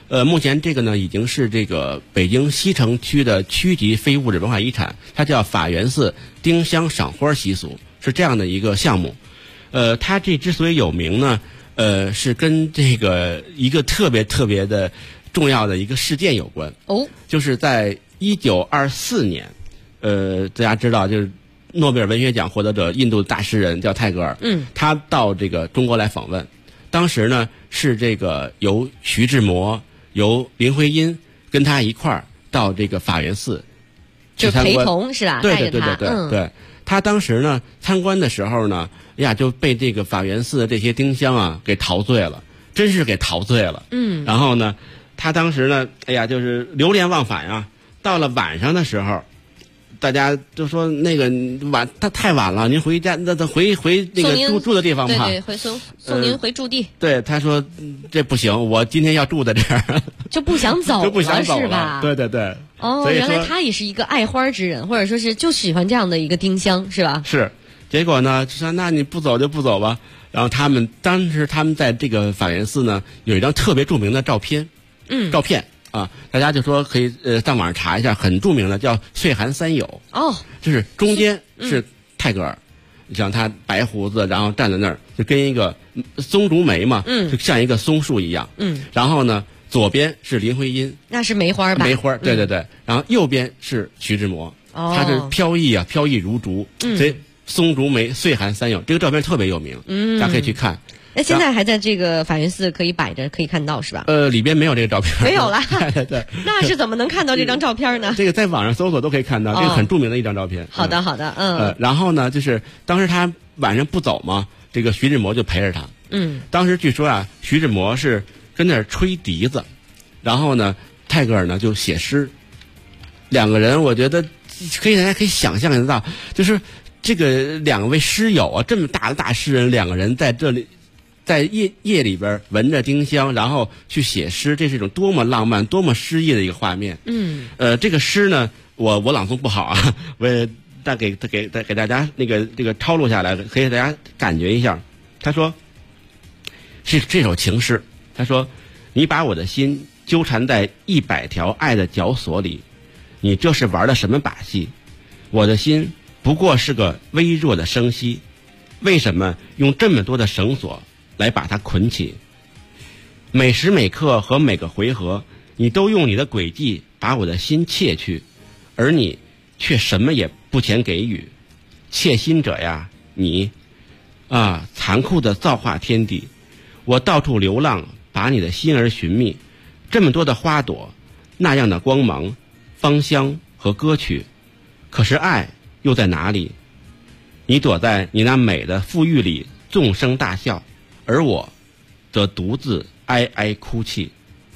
目前这个呢已经是这个北京西城区的区级非物质文化遗产，它叫法源寺丁香赏花习俗，是这样的一个项目。它这之所以有名呢，是跟这个一个特别的重要的一个事件有关。就是在1924年，大家知道，就是诺贝尔文学奖获得者印度大诗人叫泰戈尔，他到这个中国来访问，当时呢是这个由徐志摩、由林徽因跟他一块儿到这个法源寺去参观， 就陪同是吧？ 对。他当时呢参观的时候呢，就被这个法源寺的这些丁香啊给陶醉了，真是给陶醉了。然后呢，他当时呢，就是流连忘返啊。到了晚上的时候，大家就说那个他太晚了，您回家，那回那个住的地方吧。 对，回送您回驻地。 对，他说这不行，我今天要住在这儿， 就不想走了， 就不想走了， 是吧？ 对。 原来他也是一个爱花之人，或者说是就喜欢这样的一个丁香，是吧？ 是。结果呢，就说那你不走就不走吧。然后当时他们在这个法源寺呢，有一张特别著名的照片。大家就说可以上网上查一下，很著名的叫岁寒三友。就是中间是泰戈尔，你像他白胡子，然后站在那儿，就跟一个松竹梅嘛，就像一个松树一样。然后呢，左边是林徽因， 那是梅花吧？ 梅花，对。然后右边是徐志摩，他是飘逸如竹。所以松竹梅岁寒三友这个照片特别有名，大家可以去看。 那现在还在这个法源寺可以摆着，可以看到是吧？ 里边没有这个照片， 没有了。 对。 那是怎么能看到这张照片呢？ 这个在网上搜索都可以看到，这个很著名的一张照片。 好的。 然后呢，就是当时他晚上不走嘛，这个徐志摩就陪着他。当时据说徐志摩是跟那儿吹笛子，然后呢，泰戈尔呢就写诗。两个人，我觉得大家可以想象得到，就是这个两位诗友啊，这么大的大诗人，两个人在这里。在夜里边闻着丁香，然后去写诗，这是一种多么浪漫、多么诗意的一个画面。这个诗呢，我朗诵不好啊，我也给大家这个抄录下来，可以给大家感觉一下。他说，是这首情诗。他说：“你把我的心纠缠在100条爱的绞索里，你这是玩的什么把戏？我的心不过是个微弱的生息，为什么用这么多的绳索？”来把它捆起，每时每刻和每个回合，你都用你的诡计把我的心窃去，而你却什么也不前给予。窃心者呀，你残酷的造化天地，我到处流浪，把你的心儿寻觅，这么多的花朵，那样的光芒、芳香和歌曲，可是爱又在哪里？你躲在你那美的馥郁里，纵声大笑。而我则独自哀哀哭泣。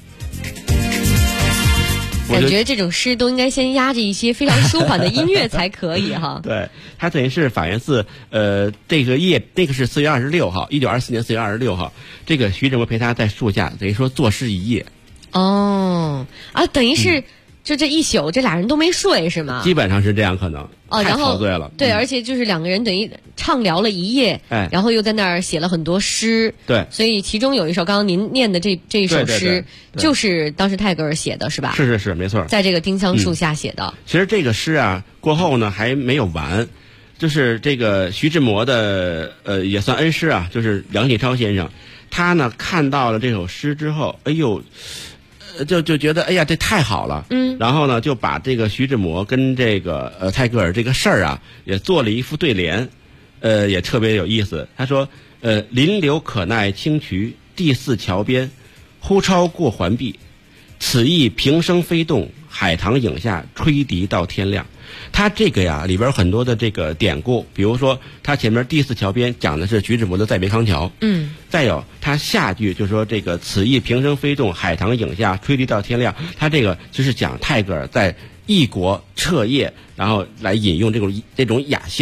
感觉这种诗都应该先压着一些非常舒缓的音乐才可以哈。 对，它等于是法源寺这个是4月26号，1924年4月26号，这个徐志摩陪他在树下，等于说作诗一夜。 等于是。就这一宿，这俩人都没睡是吗？ 基本上是这样，可能太陶醉了。 对，而且就是两个人等于畅聊了一夜，然后又在那儿写了很多诗。 对， 所以其中有一首刚刚您念的这一首诗，就是当时泰戈尔写的是吧？ 是，没错， 在这个丁香树下写的。 其实这个诗啊，过后呢还没有完，就是这个徐志摩的也算恩师啊，就是梁启超先生，他呢看到了这首诗之后，就觉得这太好了，然后呢就把这个徐志摩跟这个泰戈尔这个事儿啊也做了一副对联，也特别有意思。他说临流可耐清渠，第4桥边，忽超过环壁，此意平生飞动，海棠影下吹笛到天亮。他这个呀里边很多的这个典故，比如说他前面第4桥边讲的是徐志摩的再别康桥，再有他下句就说这个此意平生飞动，海棠影下吹笛到天亮，他这个就是讲泰戈尔在异国彻夜，然后来引用这种雅兴，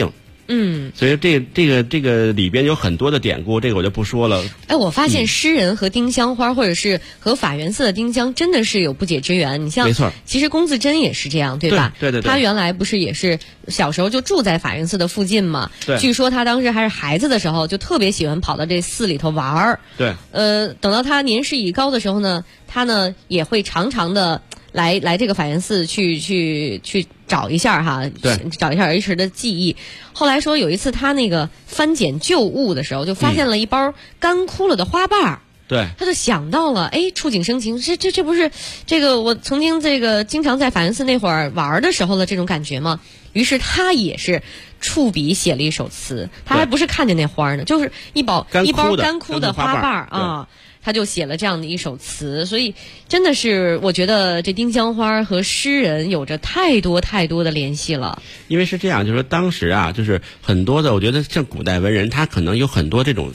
所以这个里边有很多的典故，这个我就不说了。 哎，我发现诗人和丁香花，或者是和法源寺的丁香，真的是有不解之缘。你像， 没错， 其实龚自珍也是这样，对吧？ 对。 他原来不是也是小时候就住在法源寺的附近嘛？ 对。 据说他当时还是孩子的时候，就特别喜欢跑到这寺里头玩儿。 对。 等到他年事已高的时候呢，他呢也会常常的来这个法源寺去找一下哈，找一下儿时的记忆。后来说有一次他那个翻捡旧物的时候，就发现了一包干枯了的花瓣儿。 对， 他就想到了，哎，触景生情，这不是这个我曾经经常在法源寺那会儿玩的时候的这种感觉吗？于是他也是触笔写了一首词，他还不是看见那花呢，就是一包干枯的花瓣啊。他就写了这样的一首词，所以真的是我觉得这丁香花和诗人有着太多太多的联系了。 因为是这样，就是说当时啊，就是很多的，我觉得像古代文人，他可能有很多这种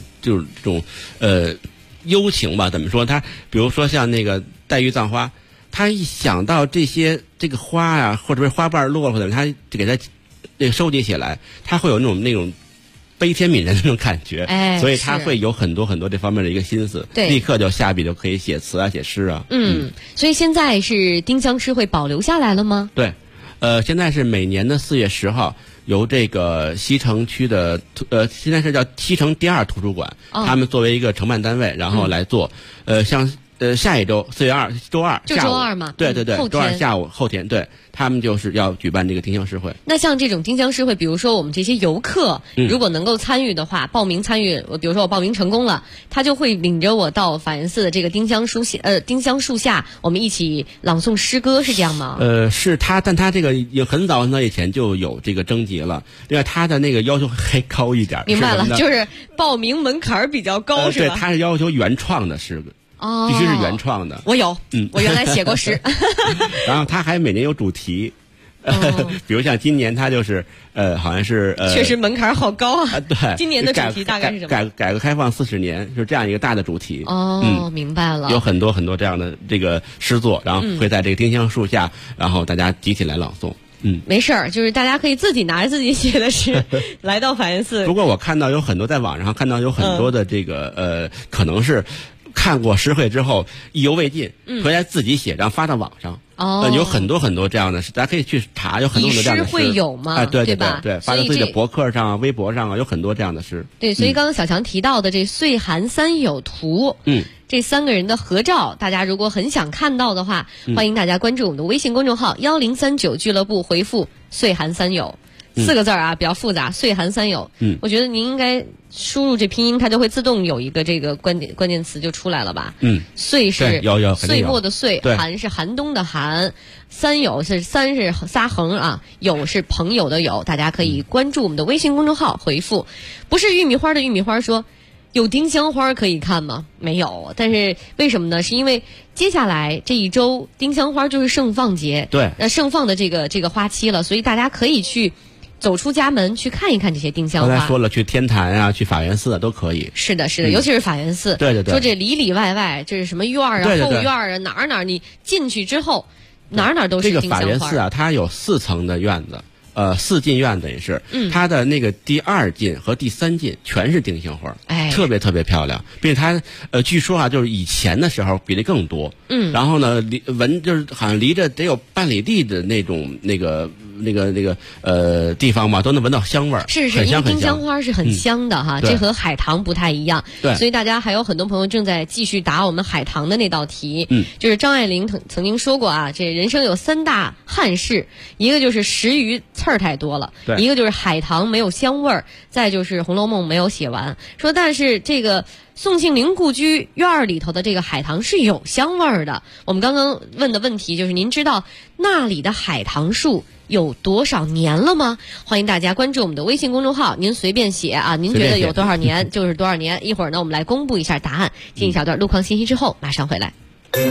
幽情吧，怎么说？他比如说像那个黛玉葬花，他一想到这个花啊，或者是花瓣落了，他就给他那个收集起来，他会有那种悲天悯人的那种感觉，所以他会有很多很多这方面的一个心思，立刻就下笔就可以写词啊、写诗啊。 所以现在是丁香诗会保留下来了吗？ 对，现在是每年的4月10号。由这个西城区的现在是叫西城第2图书馆，他们作为一个承办单位，然后来做。像下一周4月2周二就周二嘛， 对，周二下午后天，对，他们就是要举办这个丁香诗会。 那像这种丁香诗会，比如说我们这些游客，如果能够参与的话，报名参与，比如说我报名成功了，他就会领着我到法源寺的这个丁香树下，我们一起朗诵诗歌，是这样吗？ 是他，但他这个有很早以前就有这个征集了，另外他的那个要求还高一点。 明白了，就是报名门槛比较高，是吧？ 对，他是要求原创的诗歌。必须是原创的。 我有，我原来写过诗。 然后他还每年有主题，比如像今年他就是好像是确实门槛好高啊。 对， 今年的主题大概是什么？ 改革开放40年，就是这样一个大的主题。 明白了。 有很多很多这样的这个诗作，然后会在这个丁香树下，然后大家集体来朗诵。 没事儿，就是大家可以自己拿着自己写的诗来到法源寺。 不过我看到有很多在网上看到有很多的这个可能是看过诗会之后意犹未尽，回来自己写，然后发到网上。有很多很多这样的诗，大家可以去查，有很多很多这样的诗。 诗会有吗？ 对吧？ 对，发到自己的博客上、微博上有很多这样的诗。 对，所以刚刚小强提到的这岁寒三友图，这3个人的合照，大家如果很想看到的话，欢迎大家关注我们的微信公众号1039俱乐部，回复岁寒三友4个字啊，比较复杂，岁寒三友。我觉得您应该输入这拼音，它就会自动有一个这个关键词就出来了吧？岁是岁末的岁，寒是寒冬的寒，三友是3是仨横啊，友是朋友的友。大家可以关注我们的微信公众号，回复不是玉米花的玉米花说有丁香花可以看吗？没有，但是为什么呢？是因为接下来这一周丁香花就是盛放节， 对， 盛放的这个花期了，所以大家可以去走出家门去看一看这些丁香花。 刚才说了，去天坛啊，去法源寺都可以。 是的，尤其是法源寺。 对。 说这里里外外，这是什么院啊、后院啊，哪儿你进去之后，哪都是丁香花。 这个法源寺啊，它有4层的院子。4进院等于是，它的那个第2进和第3进全是丁香花，特别特别漂亮，并且它据说啊，就是以前的时候比例更多，然后呢就是好像离着得有半里地的那种那个地方嘛，都能闻到香味儿， 是因为丁香花是很香的哈，这和海棠不太一样， 对， 所以大家还有很多朋友正在继续答我们海棠的那道题，就是张爱玲曾经说过啊，这人生有3大憾事，一个就是食鱼刺儿太多了，一个就是海棠没有香味儿，再就是《红楼梦》没有写完。说但是这个宋庆龄故居院儿里头的这个海棠是有香味儿的。我们刚刚问的问题就是，您知道那里的海棠树有多少年了吗？欢迎大家关注我们的微信公众号，您随便写啊，您觉得有多少年就是多少年。一会儿呢，我们来公布一下答案。进一小段路况信息之后，马上回来。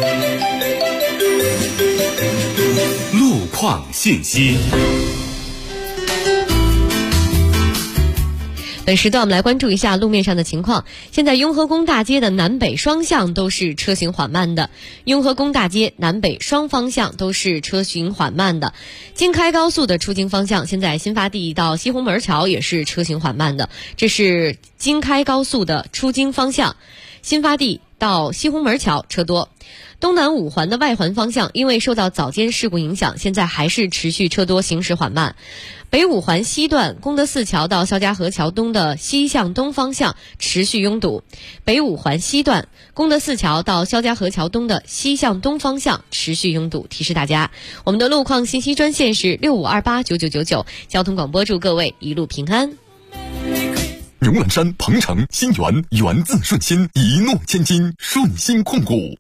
路况信息。 本时段我们来关注一下路面上的情况。现在雍和宫大街的南北双向都是车行缓慢的，雍和宫大街南北双方向都是车行缓慢的。京开高速的出京方向，现在新发地到西红门桥也是车行缓慢的，这是京开高速的出京方向，新发地到西红门桥车多。东南五环的外环方向，因为受到早间事故影响，现在还是持续车多，行驶缓慢。北五环西段功德寺桥到肖家河桥东的西向东方向持续拥堵，北五环西段功德寺桥到肖家河桥东的西向东方向持续拥堵。提示大家，我们的路况信息专线是65289999，交通广播祝各位一路平安。 牛栏山、鹏城、新源，源自顺心，一诺千金，顺心控股。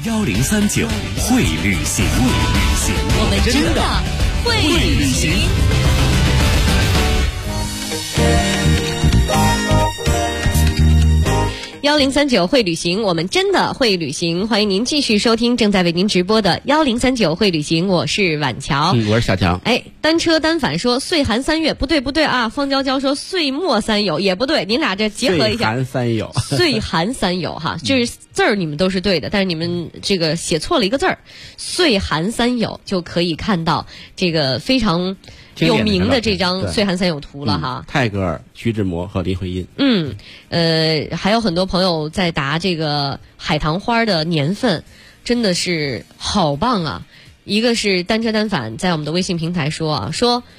1039会旅行， 我们真的会旅行。1039会旅行，我们真的会旅行。欢迎您继续收听正在为您直播的1039会旅行，我是婉乔， 我是小乔。 单车单反说岁寒3月，不对啊。方娇娇说岁末三友，也不对，您俩这结合一下。 岁寒三友， 岁寒三友哈，就是字儿你们都是对的，但是你们这个写错了一个字儿。岁寒三友就可以看到这个非常有名的这张岁寒三友图了哈。 泰戈尔、徐志摩和林徽因。 还有很多朋友在答这个海棠花的年份，真的是好棒啊！一个是单车单反在我们的微信平台说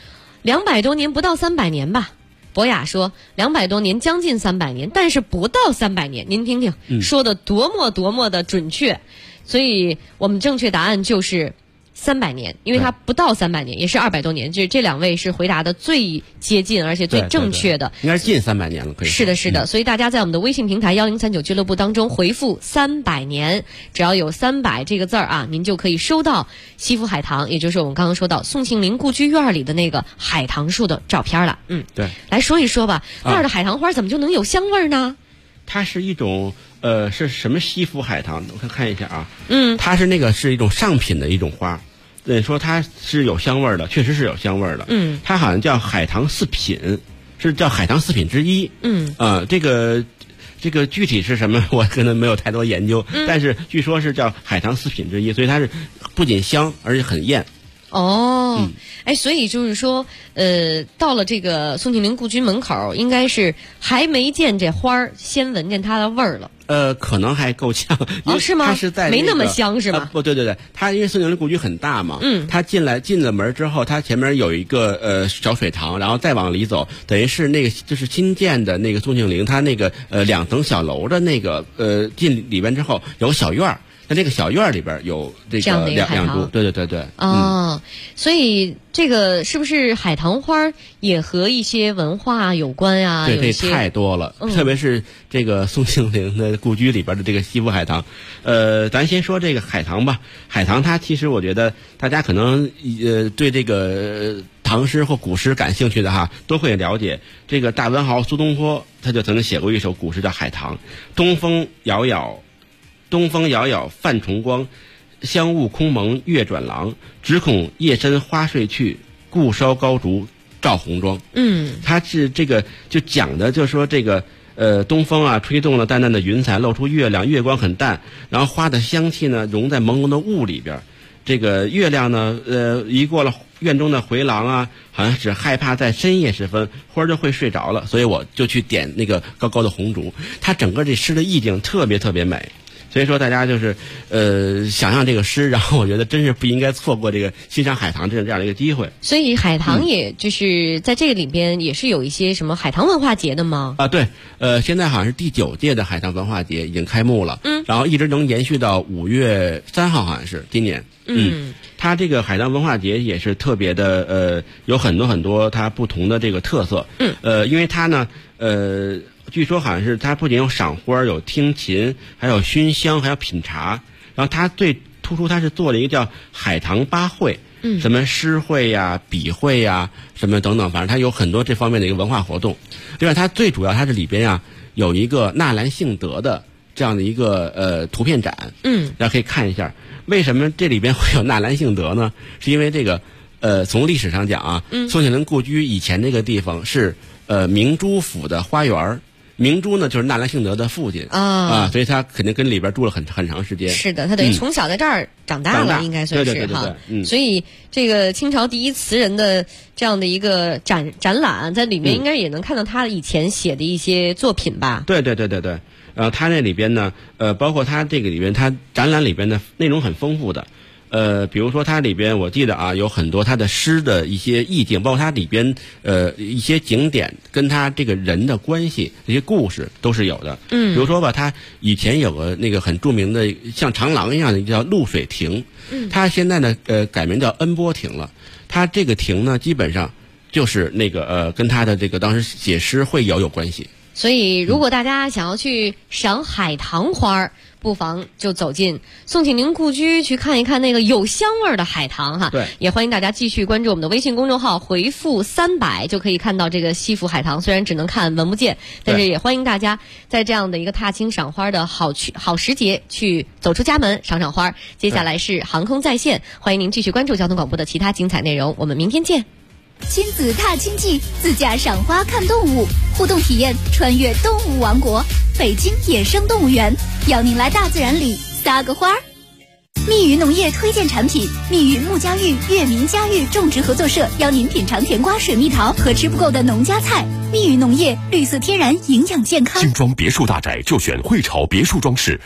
200多年不到300年吧。博雅说200多年将近300年，但是不到300年，您听听，说的多么的准确。所以我们正确答案就是300年，因为它不到300年，也是200多年，这两位是回答的最接近而且最正确的， 应该是近300年了，可以说。 是的，所以大家在我们的微信平台1039俱乐部当中回复300年，只要有300这个字儿啊，您就可以收到西府海棠，也就是我们刚刚说到宋庆龄故居院里的那个海棠树的照片了。 对， 来说一说吧，那儿的海棠花怎么就能有香味呢？ 它是一种是什么西府海棠？我看一下啊，它是一种上品的一种花。对，说它是有香味儿的，确实是有香味儿的。它好像叫海棠4品，是叫海棠4品之一。这个具体是什么，我可能没有太多研究，但是据说是叫海棠4品之一，所以它是不仅香，而且很艳。 所以就是说，到了这个宋庆龄故居门口，应该是还没见这花儿，先闻见它的味儿了。 可能还够呛。 是吗？ 它是在没那么香是吗？ 不对，它因为宋庆龄故居很大嘛，它进了门之后，它前面有一个小水塘，然后再往里走，等于是那个就是新建的那个宋庆龄，它那个2层小楼的那个进里边之后有小院儿。那这个小院里边有这个两株，对。 所以这个是不是海棠花也和一些文化有关啊？ 对，这太多了，特别是这个宋庆龄的故居里边的这个西府海棠。咱先说这个海棠吧。海棠它其实我觉得大家可能对这个唐诗或古诗感兴趣的哈，都会了解。这个大文豪苏东坡他就曾经写过一首古诗叫《海棠》，东风摇摇泛重光，香雾空蒙月转廊，只恐夜深花睡去，故烧高烛照红妆。它是这个就讲的就是说这个东风啊吹动了淡淡的云彩，露出月亮，月光很淡，然后花的香气呢融在朦胧的雾里边。这个月亮呢一过了院中的回廊啊，好像是害怕在深夜时分花就会睡着了，所以我就去点那个高高的红烛。它整个这诗的意境特别美。所以说大家就是想象这个诗，然后我觉得真是不应该错过这个欣赏海棠这样的一个机会。 所以海棠也就是在这个里边也是有一些什么海棠文化节的吗？ 对，现在好像是第9届的海棠文化节已经开幕了，然后一直能延续到5月3号，好像是今年。它这个海棠文化节也是特别的有很多它不同的这个特色。因为它呢据说好像是它不仅有赏花，有听琴，还有熏香，还有品茶。然后它最突出，它是做了一个叫海棠8会，什么诗会呀、笔会呀，什么等等，反正它有很多这方面的一个文化活动。另外，它最主要它这里边有一个纳兰性德的这样的一个图片展，大家可以看一下。为什么这里边会有纳兰性德呢？是因为这个从历史上讲啊，宋庆龄故居以前那个地方是明珠府的花园。明珠呢，就是纳兰性德的父亲所以他肯定跟里边住了很长时间。 是的，他等于从小在这儿长大了，应该算是哈。所以这个清朝第一词人的这样的一个展览，在里面应该也能看到他以前写的一些作品吧？ 对。他那里边呢，包括他这个里边，他展览里边的内容很丰富的。比如说它里边我记得有很多他的诗的一些意境，包括它里边一些景点跟他这个人的关系，这些故事都是有的。比如说吧，他以前有个那个很著名的像长廊一样的叫露水亭，他现在呢改名叫恩波亭了。他这个亭呢基本上就是那个跟他的这个当时写诗会有关系。 所以如果大家想要去赏海棠花，不妨就走进宋庆龄故居去看一看那个有香味的海棠哈。 对， 也欢迎大家继续关注我们的微信公众号，回复300就可以看到这个西府海棠。虽然只能看闻不见，但是也欢迎大家在这样的一个踏青赏花的好时节去走出家门赏花。接下来是航空在线，欢迎您继续关注交通广播的其他精彩内容，我们明天见。 亲子踏青季，自驾赏花看动物，互动体验穿越动物王国，北京野生动物园邀您来大自然里撒个花。蜜语农业推荐产品，蜜语木家育粤民家育种植合作社邀您品尝甜瓜、水蜜桃和吃不够的农家菜。蜜语农业，绿色天然，营养健康。 精装别墅大宅就选汇潮别墅装饰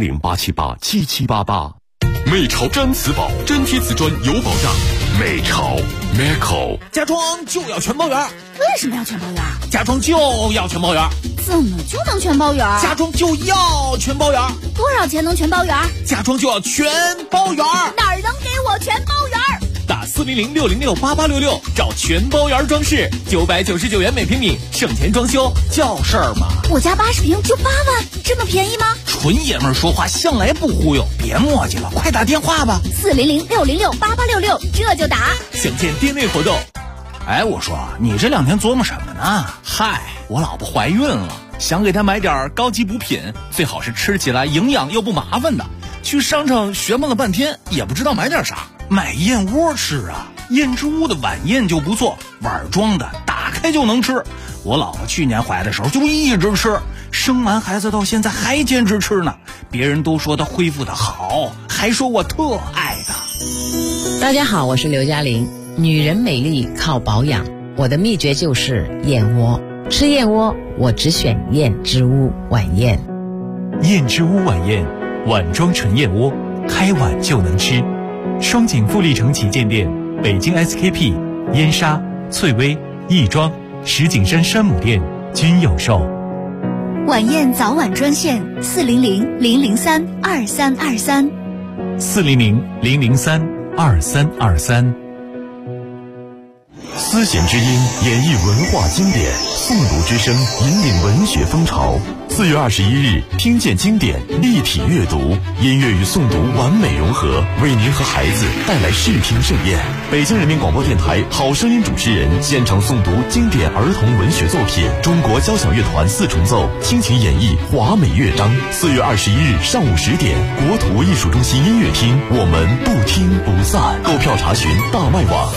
，400-878-7788。美潮毡瓷宝，真贴瓷砖有保障。美潮 Meco， 家装就要全包圆。 为什么要全包圆？ 家装就要全包圆。 怎么就能全包圆？ 家装就要全包圆。 多少钱能全包圆？ 家装就要全包圆。 哪儿能给我全包圆？ 打400-606-8866找全包圆装饰，999元每平米，省钱装修叫事儿嘛。 我家80平就8万，这么便宜吗？ 纯爷们儿说话向来不忽悠，别磨叽了，快打电话吧。 400-606-8866，这就打。 想见店内活动。 哎，我说你这2天琢磨什么呢？ 嗨，我老婆怀孕了，想给她买点高级补品，最好是吃起来营养又不麻烦的。去商场学摸了半天，也不知道买点啥。买燕窝吃啊，燕之屋的晚宴就不错，碗装的，打开就能吃。我老婆去年怀的时候就一直吃，生完孩子到现在还坚持吃呢。别人都说她恢复的好，还说我特爱她。 大家好，我是刘嘉玲。女人美丽靠保养，我的秘诀就是燕窝。吃燕窝，我只选燕之屋晚宴。 燕之屋晚宴，碗装纯燕窝，开碗就能吃。双井富力城旗舰店、北京 SKP、燕莎、翠微、亦庄、石景山山姆店均有售。 晚宴早晚专线400-003-2323。 400-003-2323。 丝弦之音演绎文化经典，诵读之声引领文学风潮。4月21日，听见经典，立体阅读，音乐与诵读完美融合，为您和孩子带来视听盛宴。北京人民广播电台好声音主持人现场诵读经典儿童文学作品，中国交响乐团4重奏倾情演绎华美乐章。4月21日上午10点，国土艺术中心音乐厅，我们不听不散。购票查询大麦网。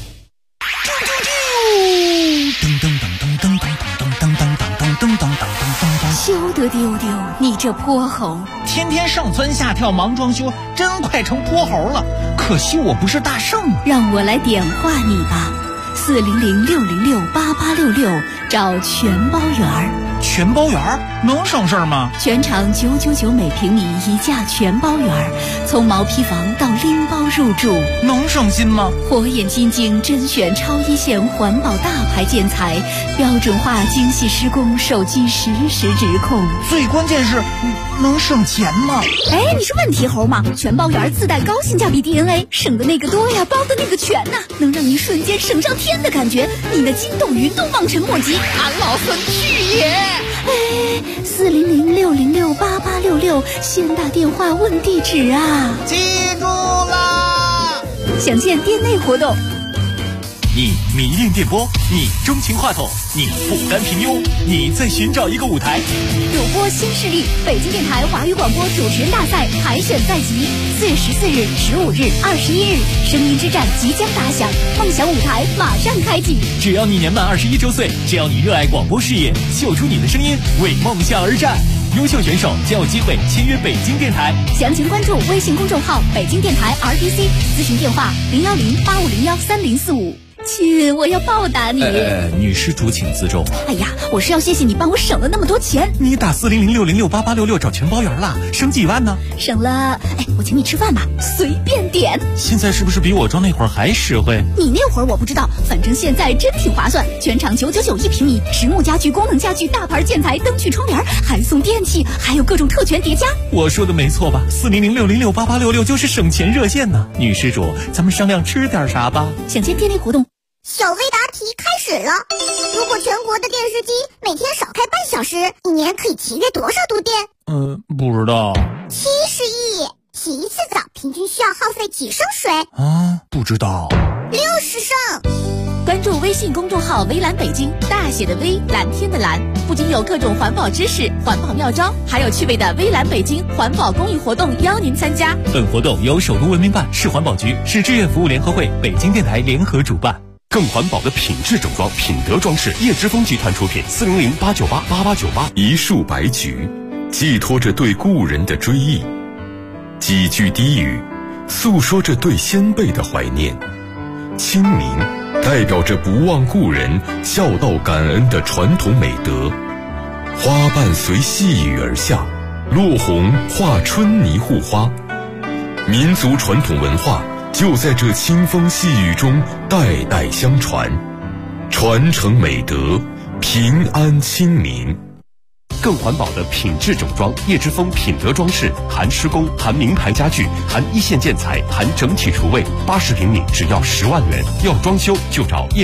休得丢丢，你这泼猴！ 天天上蹿下跳忙装修，真快成泼猴了。可惜我不是大圣啊。 让我来点化你吧，400-606-8866，找全包圆儿。 全包圆儿能省事儿吗？ 全场999每平米一价全包圆儿，从毛坯房到拎包入住， 能省心吗？ 火眼金睛甄选超一线环保大牌建材，标准化精细施工，手机实时直控。 最关键是能省钱吗？ 哎，你是问题猴吗？全包圆自带高性价比 DNA， 省的那个多呀，包的那个全呐，能让你瞬间省上天的感觉，你的筋斗云都望尘莫及。 俺老孙去也！ 哎，400-606-8866，先打电话问地址啊！ 记住啦！ 详见店内活动。 你迷恋电波，你钟情话筒，你不甘平庸，你在寻找一个舞台。 主播新势力，北京电台华语广播主持人大赛海选在即，4月14日、15日、21日，声音之战即将打响，梦想舞台马上开启。 只要你年满21周岁，只要你热爱广播事业，秀出你的声音，为梦想而战。优秀选手将有机会签约北京电台。 详情关注微信公众号北京电台 RTC， 咨询电话010-8501-3045。亲，我要报答你。 女施主请自重。 哎呀，我是要谢谢你帮我省了那么多钱。 你打4006068866找全包圆了，省几万呢？ 省了，我请你吃饭吧，随便点。 现在是不是比我装那会儿还实惠？ 你那会儿我不知道，反正现在真挺划算，全场999一平米，实木家具、功能家具、大牌建材、灯具、窗帘，还送电器，还有各种特权叠加。 我说的没错吧？4006068866就是省钱热线呢。女施主，咱们商量吃点啥吧？ 享先电力活动。 小微答题开始了。如果全国的电视机每天少开半小时，一年可以节约多少度电？ 不知道。 70亿。洗一次澡平均需要耗费几升水？ 不知道。 60升。 关注微信公众号微蓝北京，大写的微，蓝天的蓝，不仅有各种环保知识、环保妙招，还有趣味的微蓝北京环保公益活动邀您参加。 本活动由首都文明办、市环保局、市志愿服务联合会、北京电台联合主办。 更环保的品质整装，品德装饰，叶之峰集团出品，400-898-8898。 一束白菊，寄托着对故人的追忆；几句低语，诉说着对先辈的怀念。清明代表着不忘故人、孝道感恩的传统美德。花瓣随细雨而下，落红化春泥护花。民族传统文化就在这清风细雨中代代相传，传承美德，平安清明。 更环保的品质整装，叶之峰品德装饰，含施工，含名牌家具，含一线建材，含整体厨卫，80平米只要10万元。要装修就找叶